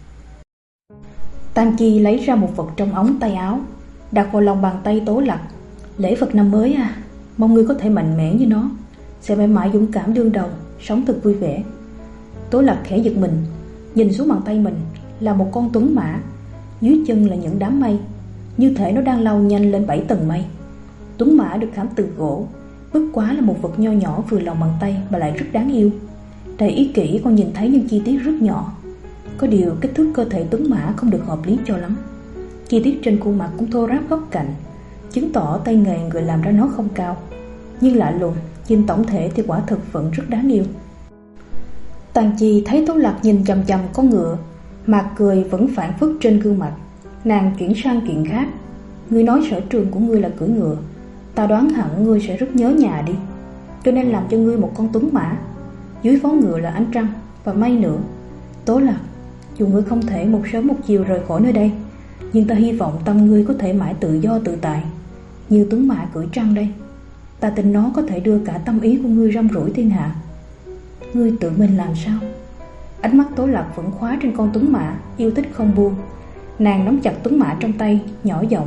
Tang Chi lấy ra một vật trong ống tay áo, đặt vào lòng bàn tay Tố Lạc. Lễ vật năm mới à, mong ngươi có thể mạnh mẽ như nó, sẽ mãi mãi dũng cảm đương đầu, sống thật vui vẻ. Tố Lạc khẽ giật mình, nhìn xuống bàn tay mình là một con tuấn mã, dưới chân là những đám mây, như thể nó đang lao nhanh lên bảy tầng mây. Tuấn mã được khảm từ gỗ, bất quá là một vật nho nhỏ vừa lòng bàn tay mà lại rất đáng yêu. Để ý kỹ con nhìn thấy những chi tiết rất nhỏ. Có điều kích thước cơ thể tuấn mã không được hợp lý cho lắm. Chi tiết trên khuôn mặt cũng thô ráp góc cạnh, chứng tỏ tay nghề người làm ra nó không cao. Nhưng lạ lùng, nhìn tổng thể thì quả thực vẫn rất đáng yêu. Tang Chi thấy Tố Lạc nhìn chằm chằm con ngựa, mặt cười vẫn phản phất trên gương mặt. Nàng chuyển sang chuyện khác. Ngươi nói sở trường của ngươi là cưỡi ngựa, ta đoán hẳn ngươi sẽ rất nhớ nhà đi, cho nên làm cho ngươi một con tuấn mã. Dưới vó ngựa là ánh trăng và mây nữa. Tố Lạc, dù ngươi không thể một sớm một chiều rời khỏi nơi đây, nhưng ta hy vọng tâm ngươi có thể mãi tự do tự tại, như tuấn mã cưỡi trăng đây. Ta tin nó có thể đưa cả tâm ý của ngươi rong ruổi thiên hạ. Ngươi tự mình làm sao? Ánh mắt Tố Lạc vẫn khóa trên con tuấn mã, yêu thích không buông. Nàng nắm chặt tuấn mã trong tay, nhỏ giọng.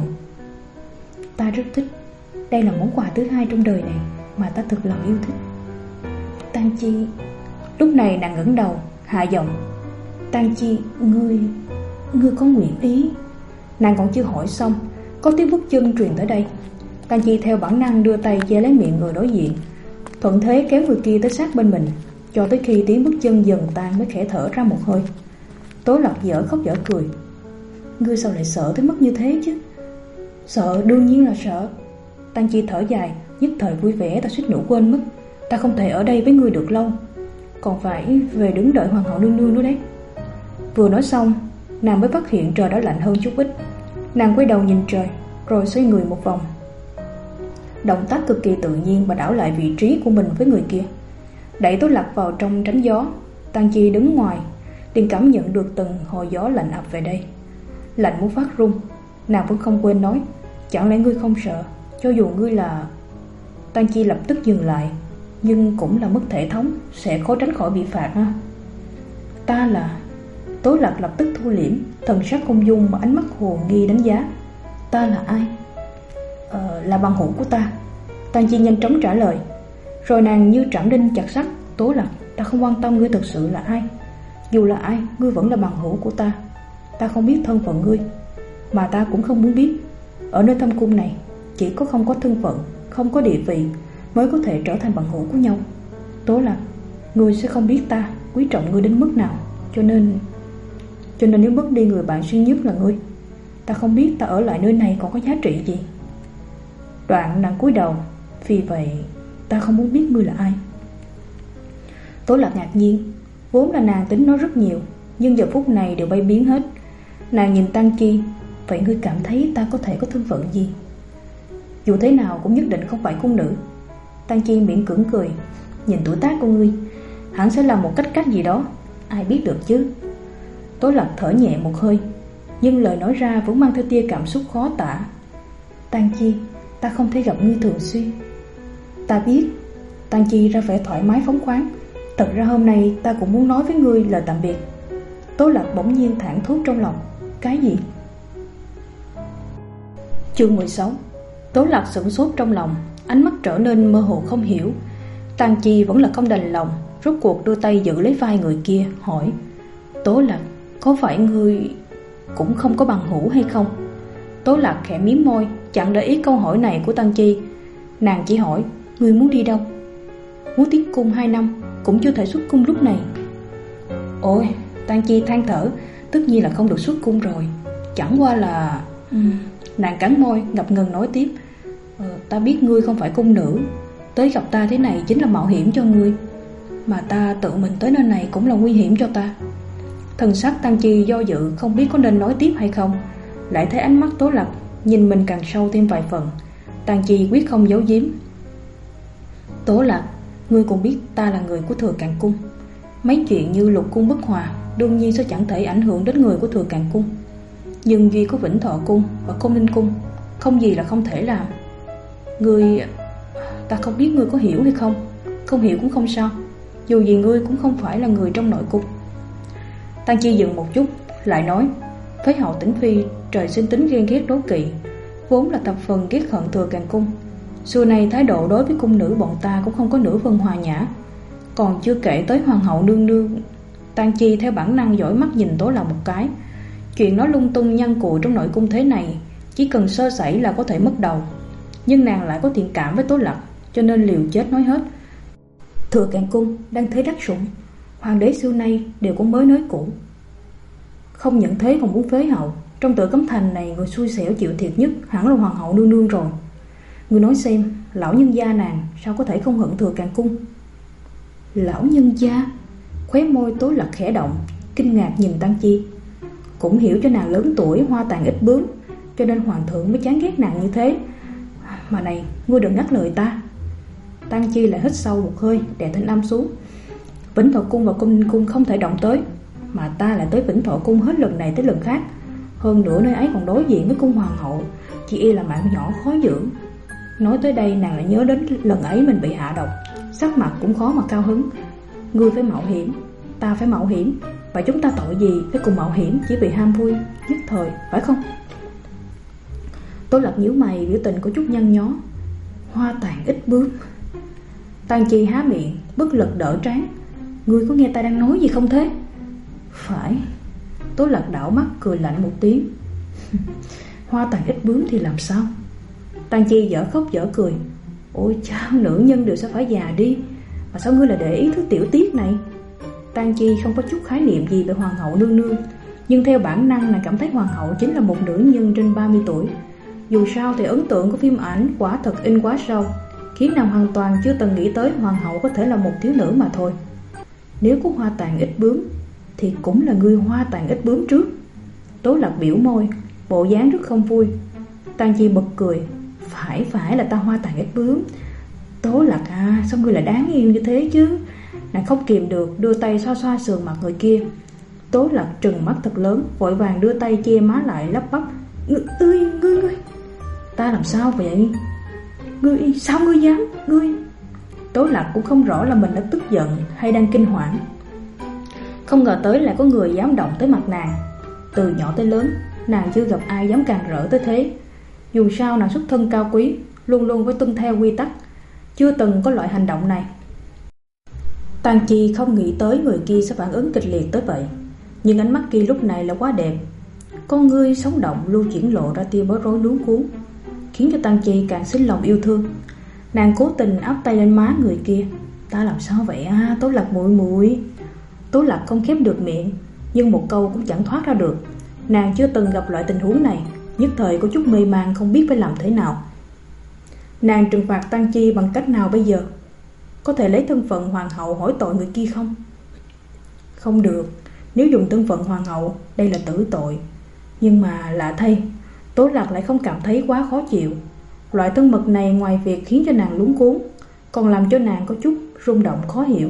Ta rất thích. Đây là món quà thứ hai trong đời này mà ta thực lòng yêu thích. Tang Chi. Lúc này nàng ngẩng đầu, hạ giọng. Tang Chi, ngươi Ngươi có nguyện ý? Nàng còn chưa hỏi xong, có tiếng bước chân truyền tới đây. Tang Chi theo bản năng đưa tay che lấy miệng người đối diện, thuận thế kéo người kia tới sát bên mình, cho tới khi tiếng bước chân dần tan mới khẽ thở ra một hơi. Tố Lạc dở khóc dở cười. Ngươi sao lại sợ tới mức như thế chứ? Sợ, đương nhiên là sợ. Tang Chi thở dài, nhất thời vui vẻ. Ta suýt nữa quên mất, ta không thể ở đây với ngươi được lâu, còn phải về đứng đợi hoàng hậu nương nương nữa đấy. Vừa nói xong, nàng mới phát hiện trời đã lạnh hơn chút ít. Nàng quay đầu nhìn trời, rồi xoay người một vòng, động tác cực kỳ tự nhiên và đảo lại vị trí của mình với người kia, đẩy Tố Lạc vào trong tránh gió. Tang Chi đứng ngoài liền cảm nhận được từng hồi gió lạnh ập về đây, lạnh muốn phát run. Nàng vẫn không quên nói, chẳng lẽ ngươi không sợ, cho dù ngươi là... Tang Chi lập tức dừng lại, nhưng cũng là mất thể thống, sẽ khó tránh khỏi bị phạt ha. Ta là... Tố Lạc lập tức thu liễm, thần sắc ung dung mà ánh mắt hồ nghi đánh giá. Ta là ai? Ờ, là bằng hữu của ta. Tang Chi nhanh chóng trả lời. Rồi nàng như trảm đinh chặt sắt. Tố Lạc, ta không quan tâm ngươi thực sự là ai. Dù là ai, ngươi vẫn là bằng hữu của ta. Ta không biết thân phận ngươi, mà ta cũng không muốn biết. Ở nơi thâm cung này, chỉ có không có thân phận, không có địa vị mới có thể trở thành bằng hữu của nhau. Tố Lạc, ngươi sẽ không biết ta quý trọng ngươi đến mức nào. Cho nên Cho nên nếu mất đi người bạn duy nhất là ngươi, ta không biết ta ở lại nơi này còn có giá trị gì. Đoạn nàng cúi đầu. Vì vậy ta không muốn biết ngươi là ai. Tố Lạc ngạc nhiên. Vốn là nàng tính nói rất nhiều, nhưng giờ phút này đều bay biến hết. Nàng nhìn Tang Chi. Vậy ngươi cảm thấy ta có thể có thân phận gì? Dù thế nào cũng nhất định không phải cung nữ. Tang Chi miễn cưỡng cười. Nhìn tuổi tác của ngươi, hẳn sẽ là một cách cách gì đó, ai biết được chứ. Tố Lạc thở nhẹ một hơi, nhưng lời nói ra vẫn mang theo tia cảm xúc khó tả. Tang Chi, ta không thể gặp ngươi thường xuyên. Ta biết. Tang Chi ra vẻ thoải mái phóng khoáng. Thật ra hôm nay ta cũng muốn nói với ngươi lời tạm biệt. Tố Lạc bỗng nhiên thảng thốt trong lòng. Cái gì? Chương mười sáu. Tố Lạc sửng sốt trong lòng, ánh mắt trở nên mơ hồ không hiểu. Tang Chi vẫn là không đành lòng, rốt cuộc đưa tay giữ lấy vai người kia, hỏi. Tố Lạc, Có phải ngươi cũng không có bằng hữu hay không? Tố Lạc khẽ mím môi, chẳng để ý câu hỏi này của Tăng Chi. Nàng chỉ hỏi, ngươi muốn đi đâu? Muốn tiến cung hai năm, cũng chưa thể xuất cung lúc này. Ôi, Tăng Chi than thở, tất nhiên là không được xuất cung rồi. Chẳng qua là... Uhm. Nàng cắn môi, ngập ngừng nói tiếp, ờ, ta biết ngươi không phải cung nữ, tới gặp ta thế này chính là mạo hiểm cho ngươi, mà ta tự mình tới nơi này cũng là nguy hiểm cho ta. Thần sắc Tăng Chi do dự, không biết có nên nói tiếp hay không. Lại thấy ánh mắt Tố Lạc nhìn mình càng sâu thêm vài phần. Tăng Chi quyết không giấu giếm. Tố Lạc, ngươi cũng biết ta là người của Thừa Càn Cung. Mấy chuyện như lục cung bất hòa đương nhiên sẽ chẳng thể ảnh hưởng đến người của Thừa Càn Cung, nhưng duy có Vĩnh Thọ Cung và Côn Linh Cung không gì là không thể làm. Ngươi... ta không biết ngươi có hiểu hay không. Không hiểu cũng không sao, dù gì ngươi cũng không phải là người trong nội cung. Tăng Chi dừng một chút, lại nói, Phế hậu Tĩnh Phi trời sinh tính ghen ghét đố kỵ, vốn là thập phần ghét hận Thừa Càn Cung. Xưa nay thái độ đối với cung nữ bọn ta cũng không có nửa phần hòa nhã. Còn chưa kể tới hoàng hậu nương nương. Tăng Chi theo bản năng dõi mắt nhìn Tố Lạc một cái. Chuyện nói lung tung nhân cụ trong nội cung thế này, chỉ cần sơ sẩy là có thể mất đầu. Nhưng nàng lại có thiện cảm với Tố Lạc, cho nên liều chết nói hết. Thừa Càn Cung đang thế đắc sủng, hoàng đế xưa nay đều có mới nới cũ. Không những thế còn muốn phế hậu. Trong Tử Cấm Thành này, người xui xẻo chịu thiệt nhất hẳn là hoàng hậu nương nương rồi. Người nói xem, lão nhân gia nàng sao có thể không hận Thừa Càn Cung? Lão nhân gia? Khóe môi Tố Lạc khẽ động, kinh ngạc nhìn Tăng Chi. Cũng hiểu cho nàng lớn tuổi hoa tàn ít bướm, cho nên hoàng thượng mới chán ghét nàng như thế. Mà này, ngươi đừng ngắt lời ta. Tăng Chi lại hít sâu một hơi, đè thanh âm xuống. Vĩnh Thọ Cung và Côn Linh Cung không thể động tới, mà ta lại tới Vĩnh Thọ Cung hết lần này tới lần khác. Hơn nữa nơi ấy còn đối diện với cung hoàng hậu, chỉ y là mạng nhỏ khó giữ. Nói tới đây nàng lại nhớ đến lần ấy mình bị hạ độc, sắc mặt cũng khó mà cao hứng. Ngươi phải mạo hiểm, ta phải mạo hiểm, và chúng ta tội gì phải cùng mạo hiểm chỉ vì ham vui nhất thời, phải không? Tố Lạc nhíu mày, biểu tình có chút nhăn nhó. Hoa tàn ít bướm. Tăng Chi há miệng, bất lực đỡ trán. Ngươi có nghe ta đang nói gì không thế? Phải. Tố Lạc đảo mắt cười lạnh một tiếng. Hoa tàn ít bướm thì làm sao? Tăng Chi dở khóc dở cười. Ôi chao, nữ nhân đều sẽ phải già đi, mà sao ngươi lại để ý thứ tiểu tiết này? Tăng Chi không có chút khái niệm gì về hoàng hậu nương nương, nhưng theo bản năng nàng cảm thấy hoàng hậu chính là một nữ nhân trên ba mươi tuổi. Dù sao thì ấn tượng của phim ảnh quả thật in quá sâu, khiến nàng hoàn toàn chưa từng nghĩ tới hoàng hậu có thể là một thiếu nữ mà thôi. Nếu có hoa tàn ít bướm thì cũng là ngươi hoa tàn ít bướm trước. Tố Lạc biểu môi, bộ dáng rất không vui. Tăng Chi bật cười. Phải phải là ta hoa tàn ít bướm. Tố Lạc à, sao ngươi lại đáng yêu như thế chứ? Nàng không kìm được đưa tay xoa xoa sườn mặt người kia. Tố Lạc trừng mắt thật lớn, vội vàng đưa tay che má lại, lắp bắp. Ngươi, ngươi, ngươi, ngươi. Ta làm sao vậy? Ngươi, sao ngươi dám? Ngươi. Tố Lạc cũng không rõ là mình đã tức giận hay đang kinh hoảng. Không ngờ tới lại có người dám động tới mặt nàng. Từ nhỏ tới lớn, nàng chưa gặp ai dám càng rỡ tới thế. Dù sao nàng xuất thân cao quý, luôn luôn phải tuân theo quy tắc, chưa từng có loại hành động này. Tăng Chi không nghĩ tới người kia sẽ phản ứng kịch liệt tới vậy, nhưng ánh mắt kia lúc này là quá đẹp. Con ngươi sống động luôn triển lộ ra tia bối rối luống cuống, khiến cho Tăng Chi càng sinh lòng yêu thương. Nàng cố tình áp tay lên má người kia. Ta làm sao vậy à, Tố Lạc muội muội? Tố Lạc không khép được miệng, nhưng một câu cũng chẳng thoát ra được. Nàng chưa từng gặp loại tình huống này, nhất thời có chút mê man không biết phải làm thế nào. Nàng trừng phạt Tăng Chi bằng cách nào bây giờ? Có thể lấy thân phận hoàng hậu hỏi tội người kia không? Không được. Nếu dùng thân phận hoàng hậu, đây là tử tội. Nhưng mà lạ thay, Tố Lạc lại không cảm thấy quá khó chịu. Loại thân mật này ngoài việc khiến cho nàng luống cuống, còn làm cho nàng có chút rung động khó hiểu.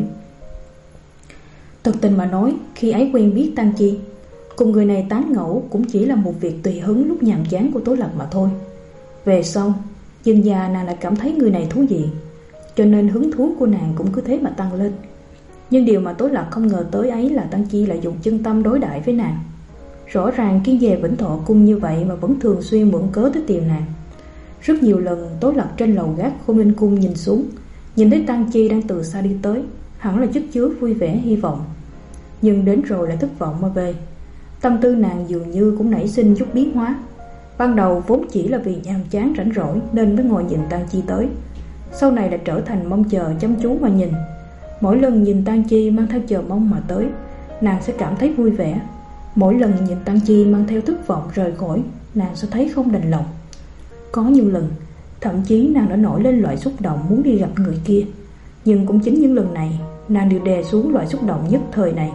Thực tình mà nói, khi ấy quen biết Tăng Chi, cùng người này tán ngẫu cũng chỉ là một việc tùy hứng lúc nhàm chán của Tố Lạc mà thôi. Về sau, dần dà nàng lại cảm thấy người này thú vị, cho nên hứng thú của nàng cũng cứ thế mà tăng lên. Nhưng điều mà Tố Lạc không ngờ tới ấy là Tăng Chi lại dùng chân tâm đối đãi với nàng. Rõ ràng kiên về Vĩnh Thọ Cung như vậy mà vẫn thường xuyên mượn cớ tới tìm nàng. Rất nhiều lần Tố Lạc trên lầu gác Khôn Linh Cung nhìn xuống, nhìn thấy Tăng Chi đang từ xa đi tới, hẳn là chất chứa vui vẻ hy vọng. Nhưng đến rồi lại thất vọng mà về. Tâm tư nàng dường như cũng nảy sinh chút biến hóa. Ban đầu vốn chỉ là vì nhàm chán rảnh rỗi nên mới ngồi nhìn Tang Chi tới, sau này đã trở thành mong chờ chăm chú mà nhìn. Mỗi lần nhìn Tang Chi mang theo chờ mong mà tới, nàng sẽ cảm thấy vui vẻ. Mỗi lần nhìn Tang Chi mang theo thất vọng rời khỏi, nàng sẽ thấy không đành lòng. Có những lần, thậm chí nàng đã nổi lên loại xúc động muốn đi gặp người kia. Nhưng cũng chính những lần này, nàng đều đè xuống loại xúc động nhất thời này.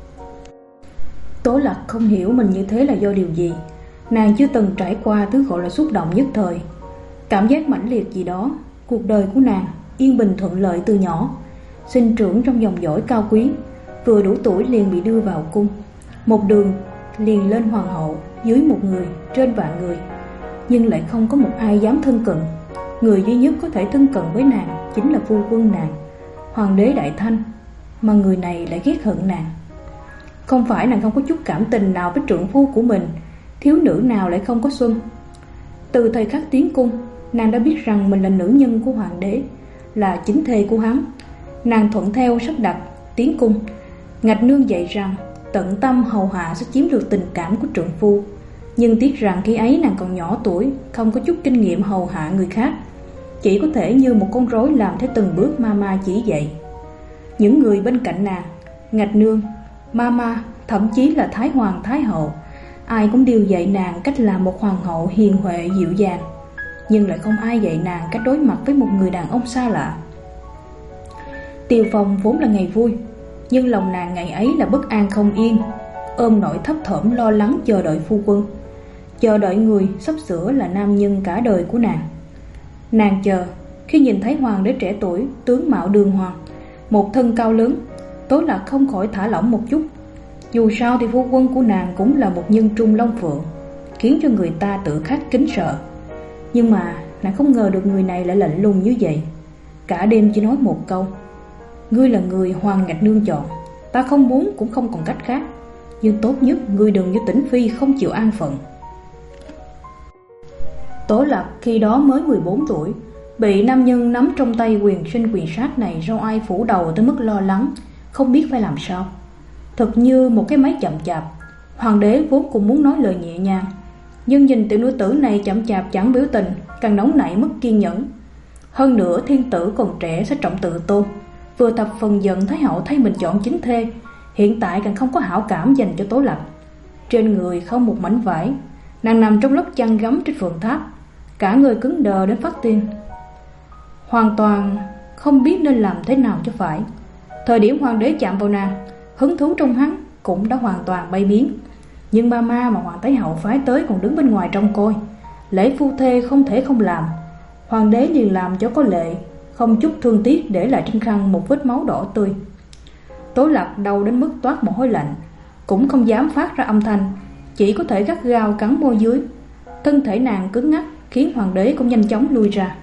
Tố Lạc không hiểu mình như thế là do điều gì. Nàng chưa từng trải qua thứ gọi là xúc động nhất thời. Cảm giác mãnh liệt gì đó. Cuộc đời của nàng yên bình thuận lợi từ nhỏ, sinh trưởng trong dòng dõi cao quý, vừa đủ tuổi liền bị đưa vào cung, một đường liền lên hoàng hậu, dưới một người, trên vạn người. Nhưng lại không có một ai dám thân cận. Người duy nhất có thể thân cận với nàng chính là phu quân nàng, hoàng đế Đại Thanh. Mà người này lại ghét hận nàng. Không phải nàng không có chút cảm tình nào với trượng phu của mình, thiếu nữ nào lại không có xuân. Từ thời khắc tiến cung, nàng đã biết rằng mình là nữ nhân của hoàng đế, là chính thê của hắn. Nàng thuận theo sắp đặt tiến cung. Ngạch nương dạy rằng tận tâm hầu hạ sẽ chiếm được tình cảm của trượng phu. Nhưng tiếc rằng khi ấy nàng còn nhỏ tuổi, không có chút kinh nghiệm hầu hạ người khác, chỉ có thể như một con rối làm theo từng bước mama chỉ dạy. Những người bên cạnh nàng, Ngạch nương, mama, thậm chí là Thái Hoàng Thái Hậu, ai cũng đều dạy nàng cách làm một hoàng hậu hiền huệ dịu dàng. Nhưng lại không ai dạy nàng cách đối mặt với một người đàn ông xa lạ. Tiều Phong vốn là ngày vui, nhưng lòng nàng ngày ấy là bất an không yên, ôm nỗi thấp thỏm lo lắng chờ đợi phu quân, chờ đợi người sắp sửa là nam nhân cả đời của nàng. Nàng chờ khi nhìn thấy hoàng đế trẻ tuổi, tướng mạo đường hoàng, một thân cao lớn, Tố Lạc không khỏi thả lỏng một chút. Dù sao thì phu quân của nàng cũng là một nhân trung long phượng, khiến cho người ta tự khắc kính sợ. Nhưng mà nàng không ngờ được người này lại lạnh lùng như vậy. Cả đêm chỉ nói một câu: ngươi là người Hoàng Ngạch nương chọn, ta không muốn cũng không còn cách khác, nhưng tốt nhất ngươi đừng như Tĩnh Phi không chịu an phận. Tố Lạc khi đó mới mười bốn tuổi, bị nam nhân nắm trong tay quyền sinh quyền sát này râu ai phủ đầu tới mức lo lắng, không biết phải làm sao. Thật như một cái máy chậm chạp. Hoàng đế vốn cũng muốn nói lời nhẹ nhàng, nhưng nhìn tiểu nữ tử này chậm chạp chẳng biểu tình, càng nóng nảy mất kiên nhẫn. Hơn nữa thiên tử còn trẻ sẽ trọng tự tôn, vừa thập phần giận Thái hậu thấy mình chọn chính thê, hiện tại càng không có hảo cảm dành cho Tố Lạc. Trên người không một mảnh vải, nàng nằm trong lớp chăn gấm trên phượng tháp, cả người cứng đờ đến phát tiên, hoàn toàn không biết nên làm thế nào cho phải. Thời điểm hoàng đế chạm vào nàng, hứng thú trong hắn cũng đã hoàn toàn bay biến. Nhưng ba ma mà hoàng thái hậu phái tới còn đứng bên ngoài trông coi, lễ phu thê không thể không làm. Hoàng đế liền làm cho có lệ, không chút thương tiếc để lại trên khăn một vết máu đỏ tươi. Tố Lạc đau đến mức toát mồ hôi lạnh, cũng không dám phát ra âm thanh, chỉ có thể gắt gao cắn môi dưới. Thân thể nàng cứng ngắc khiến hoàng đế cũng nhanh chóng lui ra.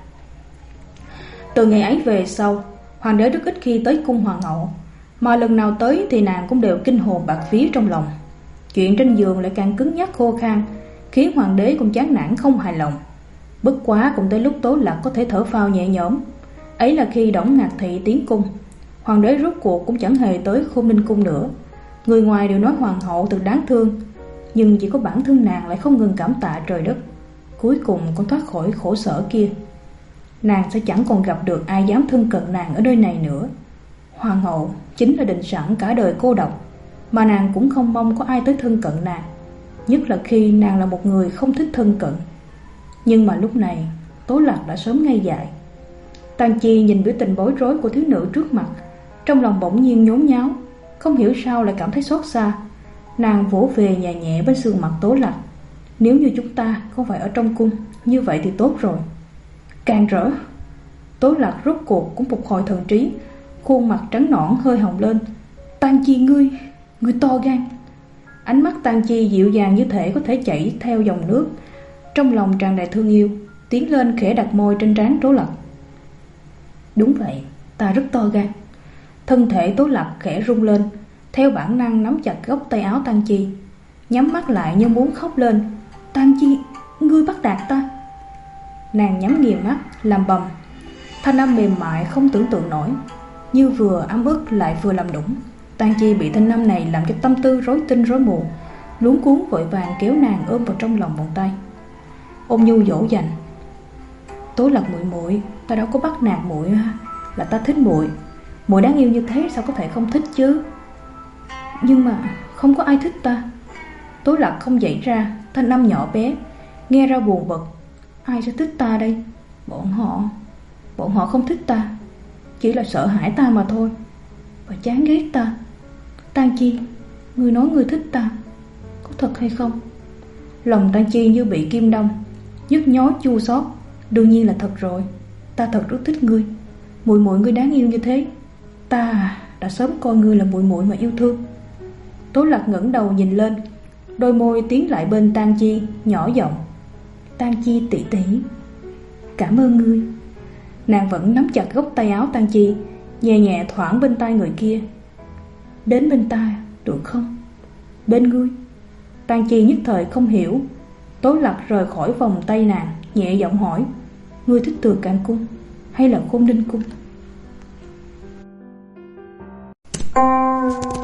Từ ngày ấy về sau, hoàng đế rất ít khi tới cung hoàng hậu, mà lần nào tới thì nàng cũng đều kinh hồn bạt vía trong lòng. Chuyện trên giường lại càng cứng nhắc khô khan, khiến hoàng đế cũng chán nản không hài lòng. Bất quá cũng tới lúc Tố Lạc có thể thở phào nhẹ nhõm. Ấy là khi Đổng Ngạc Thị tiến cung, hoàng đế rốt cuộc cũng chẳng hề tới Khôn Ninh cung nữa. Người ngoài đều nói hoàng hậu thật đáng thương, nhưng chỉ có bản thân nàng lại không ngừng cảm tạ trời đất, cuối cùng cũng thoát khỏi khổ sở kia. Nàng sẽ chẳng còn gặp được ai dám thân cận nàng ở nơi này nữa. Hoàng hậu chính là định sẵn cả đời cô độc, mà nàng cũng không mong có ai tới thân cận nàng, nhất là khi nàng là một người không thích thân cận. Nhưng mà lúc này Tố Lạc đã sớm ngây dại. Tang Chi nhìn biểu tình bối rối của thiếu nữ trước mặt, trong lòng bỗng nhiên nhốn nháo, không hiểu sao lại cảm thấy xót xa. Nàng vỗ về nhẹ nhẹ bên sườn mặt Tố Lạc: nếu như chúng ta không phải ở trong cung, như vậy thì tốt rồi. Càng rỡ. Tố Lạc rốt cuộc cũng phục hồi thần trí, khuôn mặt trắng nõn hơi hồng lên. Tang Chi, ngươi, ngươi to gan. Ánh mắt Tang Chi dịu dàng như thể có thể chảy theo dòng nước, trong lòng tràn đầy thương yêu, tiến lên khẽ đặt môi trên trán Tố Lạc. Đúng vậy, ta rất to gan. Thân thể Tố Lạc khẽ rung lên, theo bản năng nắm chặt góc tay áo Tang Chi, nhắm mắt lại như muốn khóc lên. Tang Chi, ngươi bắt nạt ta. Nàng nhắm nghiền mắt làm bầm, thanh âm mềm mại không tưởng tượng nổi, như vừa ấm ức lại vừa làm đũng. Tang Chi bị thanh âm này làm cho tâm tư rối tinh rối mù, luống cuống vội vàng kéo nàng ôm vào trong lòng vòng tay. Ôn nhu dỗ dành: Tố Lạc muội muội, ta đâu có bắt nạt muội, là ta thích muội. Muội đáng yêu như thế sao có thể không thích chứ? Nhưng mà không có ai thích ta. Tố Lạc không dậy ra, thanh âm nhỏ bé, nghe ra buồn bực. Ai sẽ thích ta đây? Bọn họ Bọn họ không thích ta, chỉ là sợ hãi ta mà thôi, và chán ghét ta. Tang Chi, ngươi nói ngươi thích ta, có thật hay không? Lòng Tang Chi như bị kim đâm, nhức nhối chua xót. Đương nhiên là thật rồi, ta thật rất thích ngươi. Muội muội ngươi đáng yêu như thế, ta đã sớm coi ngươi là muội muội mà yêu thương. Tố Lạc ngẩng đầu nhìn lên, đôi môi tiến lại bên Tang Chi, nhỏ giọng: Tang Chi tỷ tỷ, cảm ơn ngươi. Nàng vẫn nắm chặt góc tay áo Tang Chi, nhẹ nhẹ thoảng bên tai người kia: Đến bên ta được không? Bên ngươi? Tang Chi nhất thời không hiểu. Tố Lạc rời khỏi vòng tay nàng, nhẹ giọng hỏi: Ngươi thích Từ Càn Cung hay là Khôn Ninh Cung?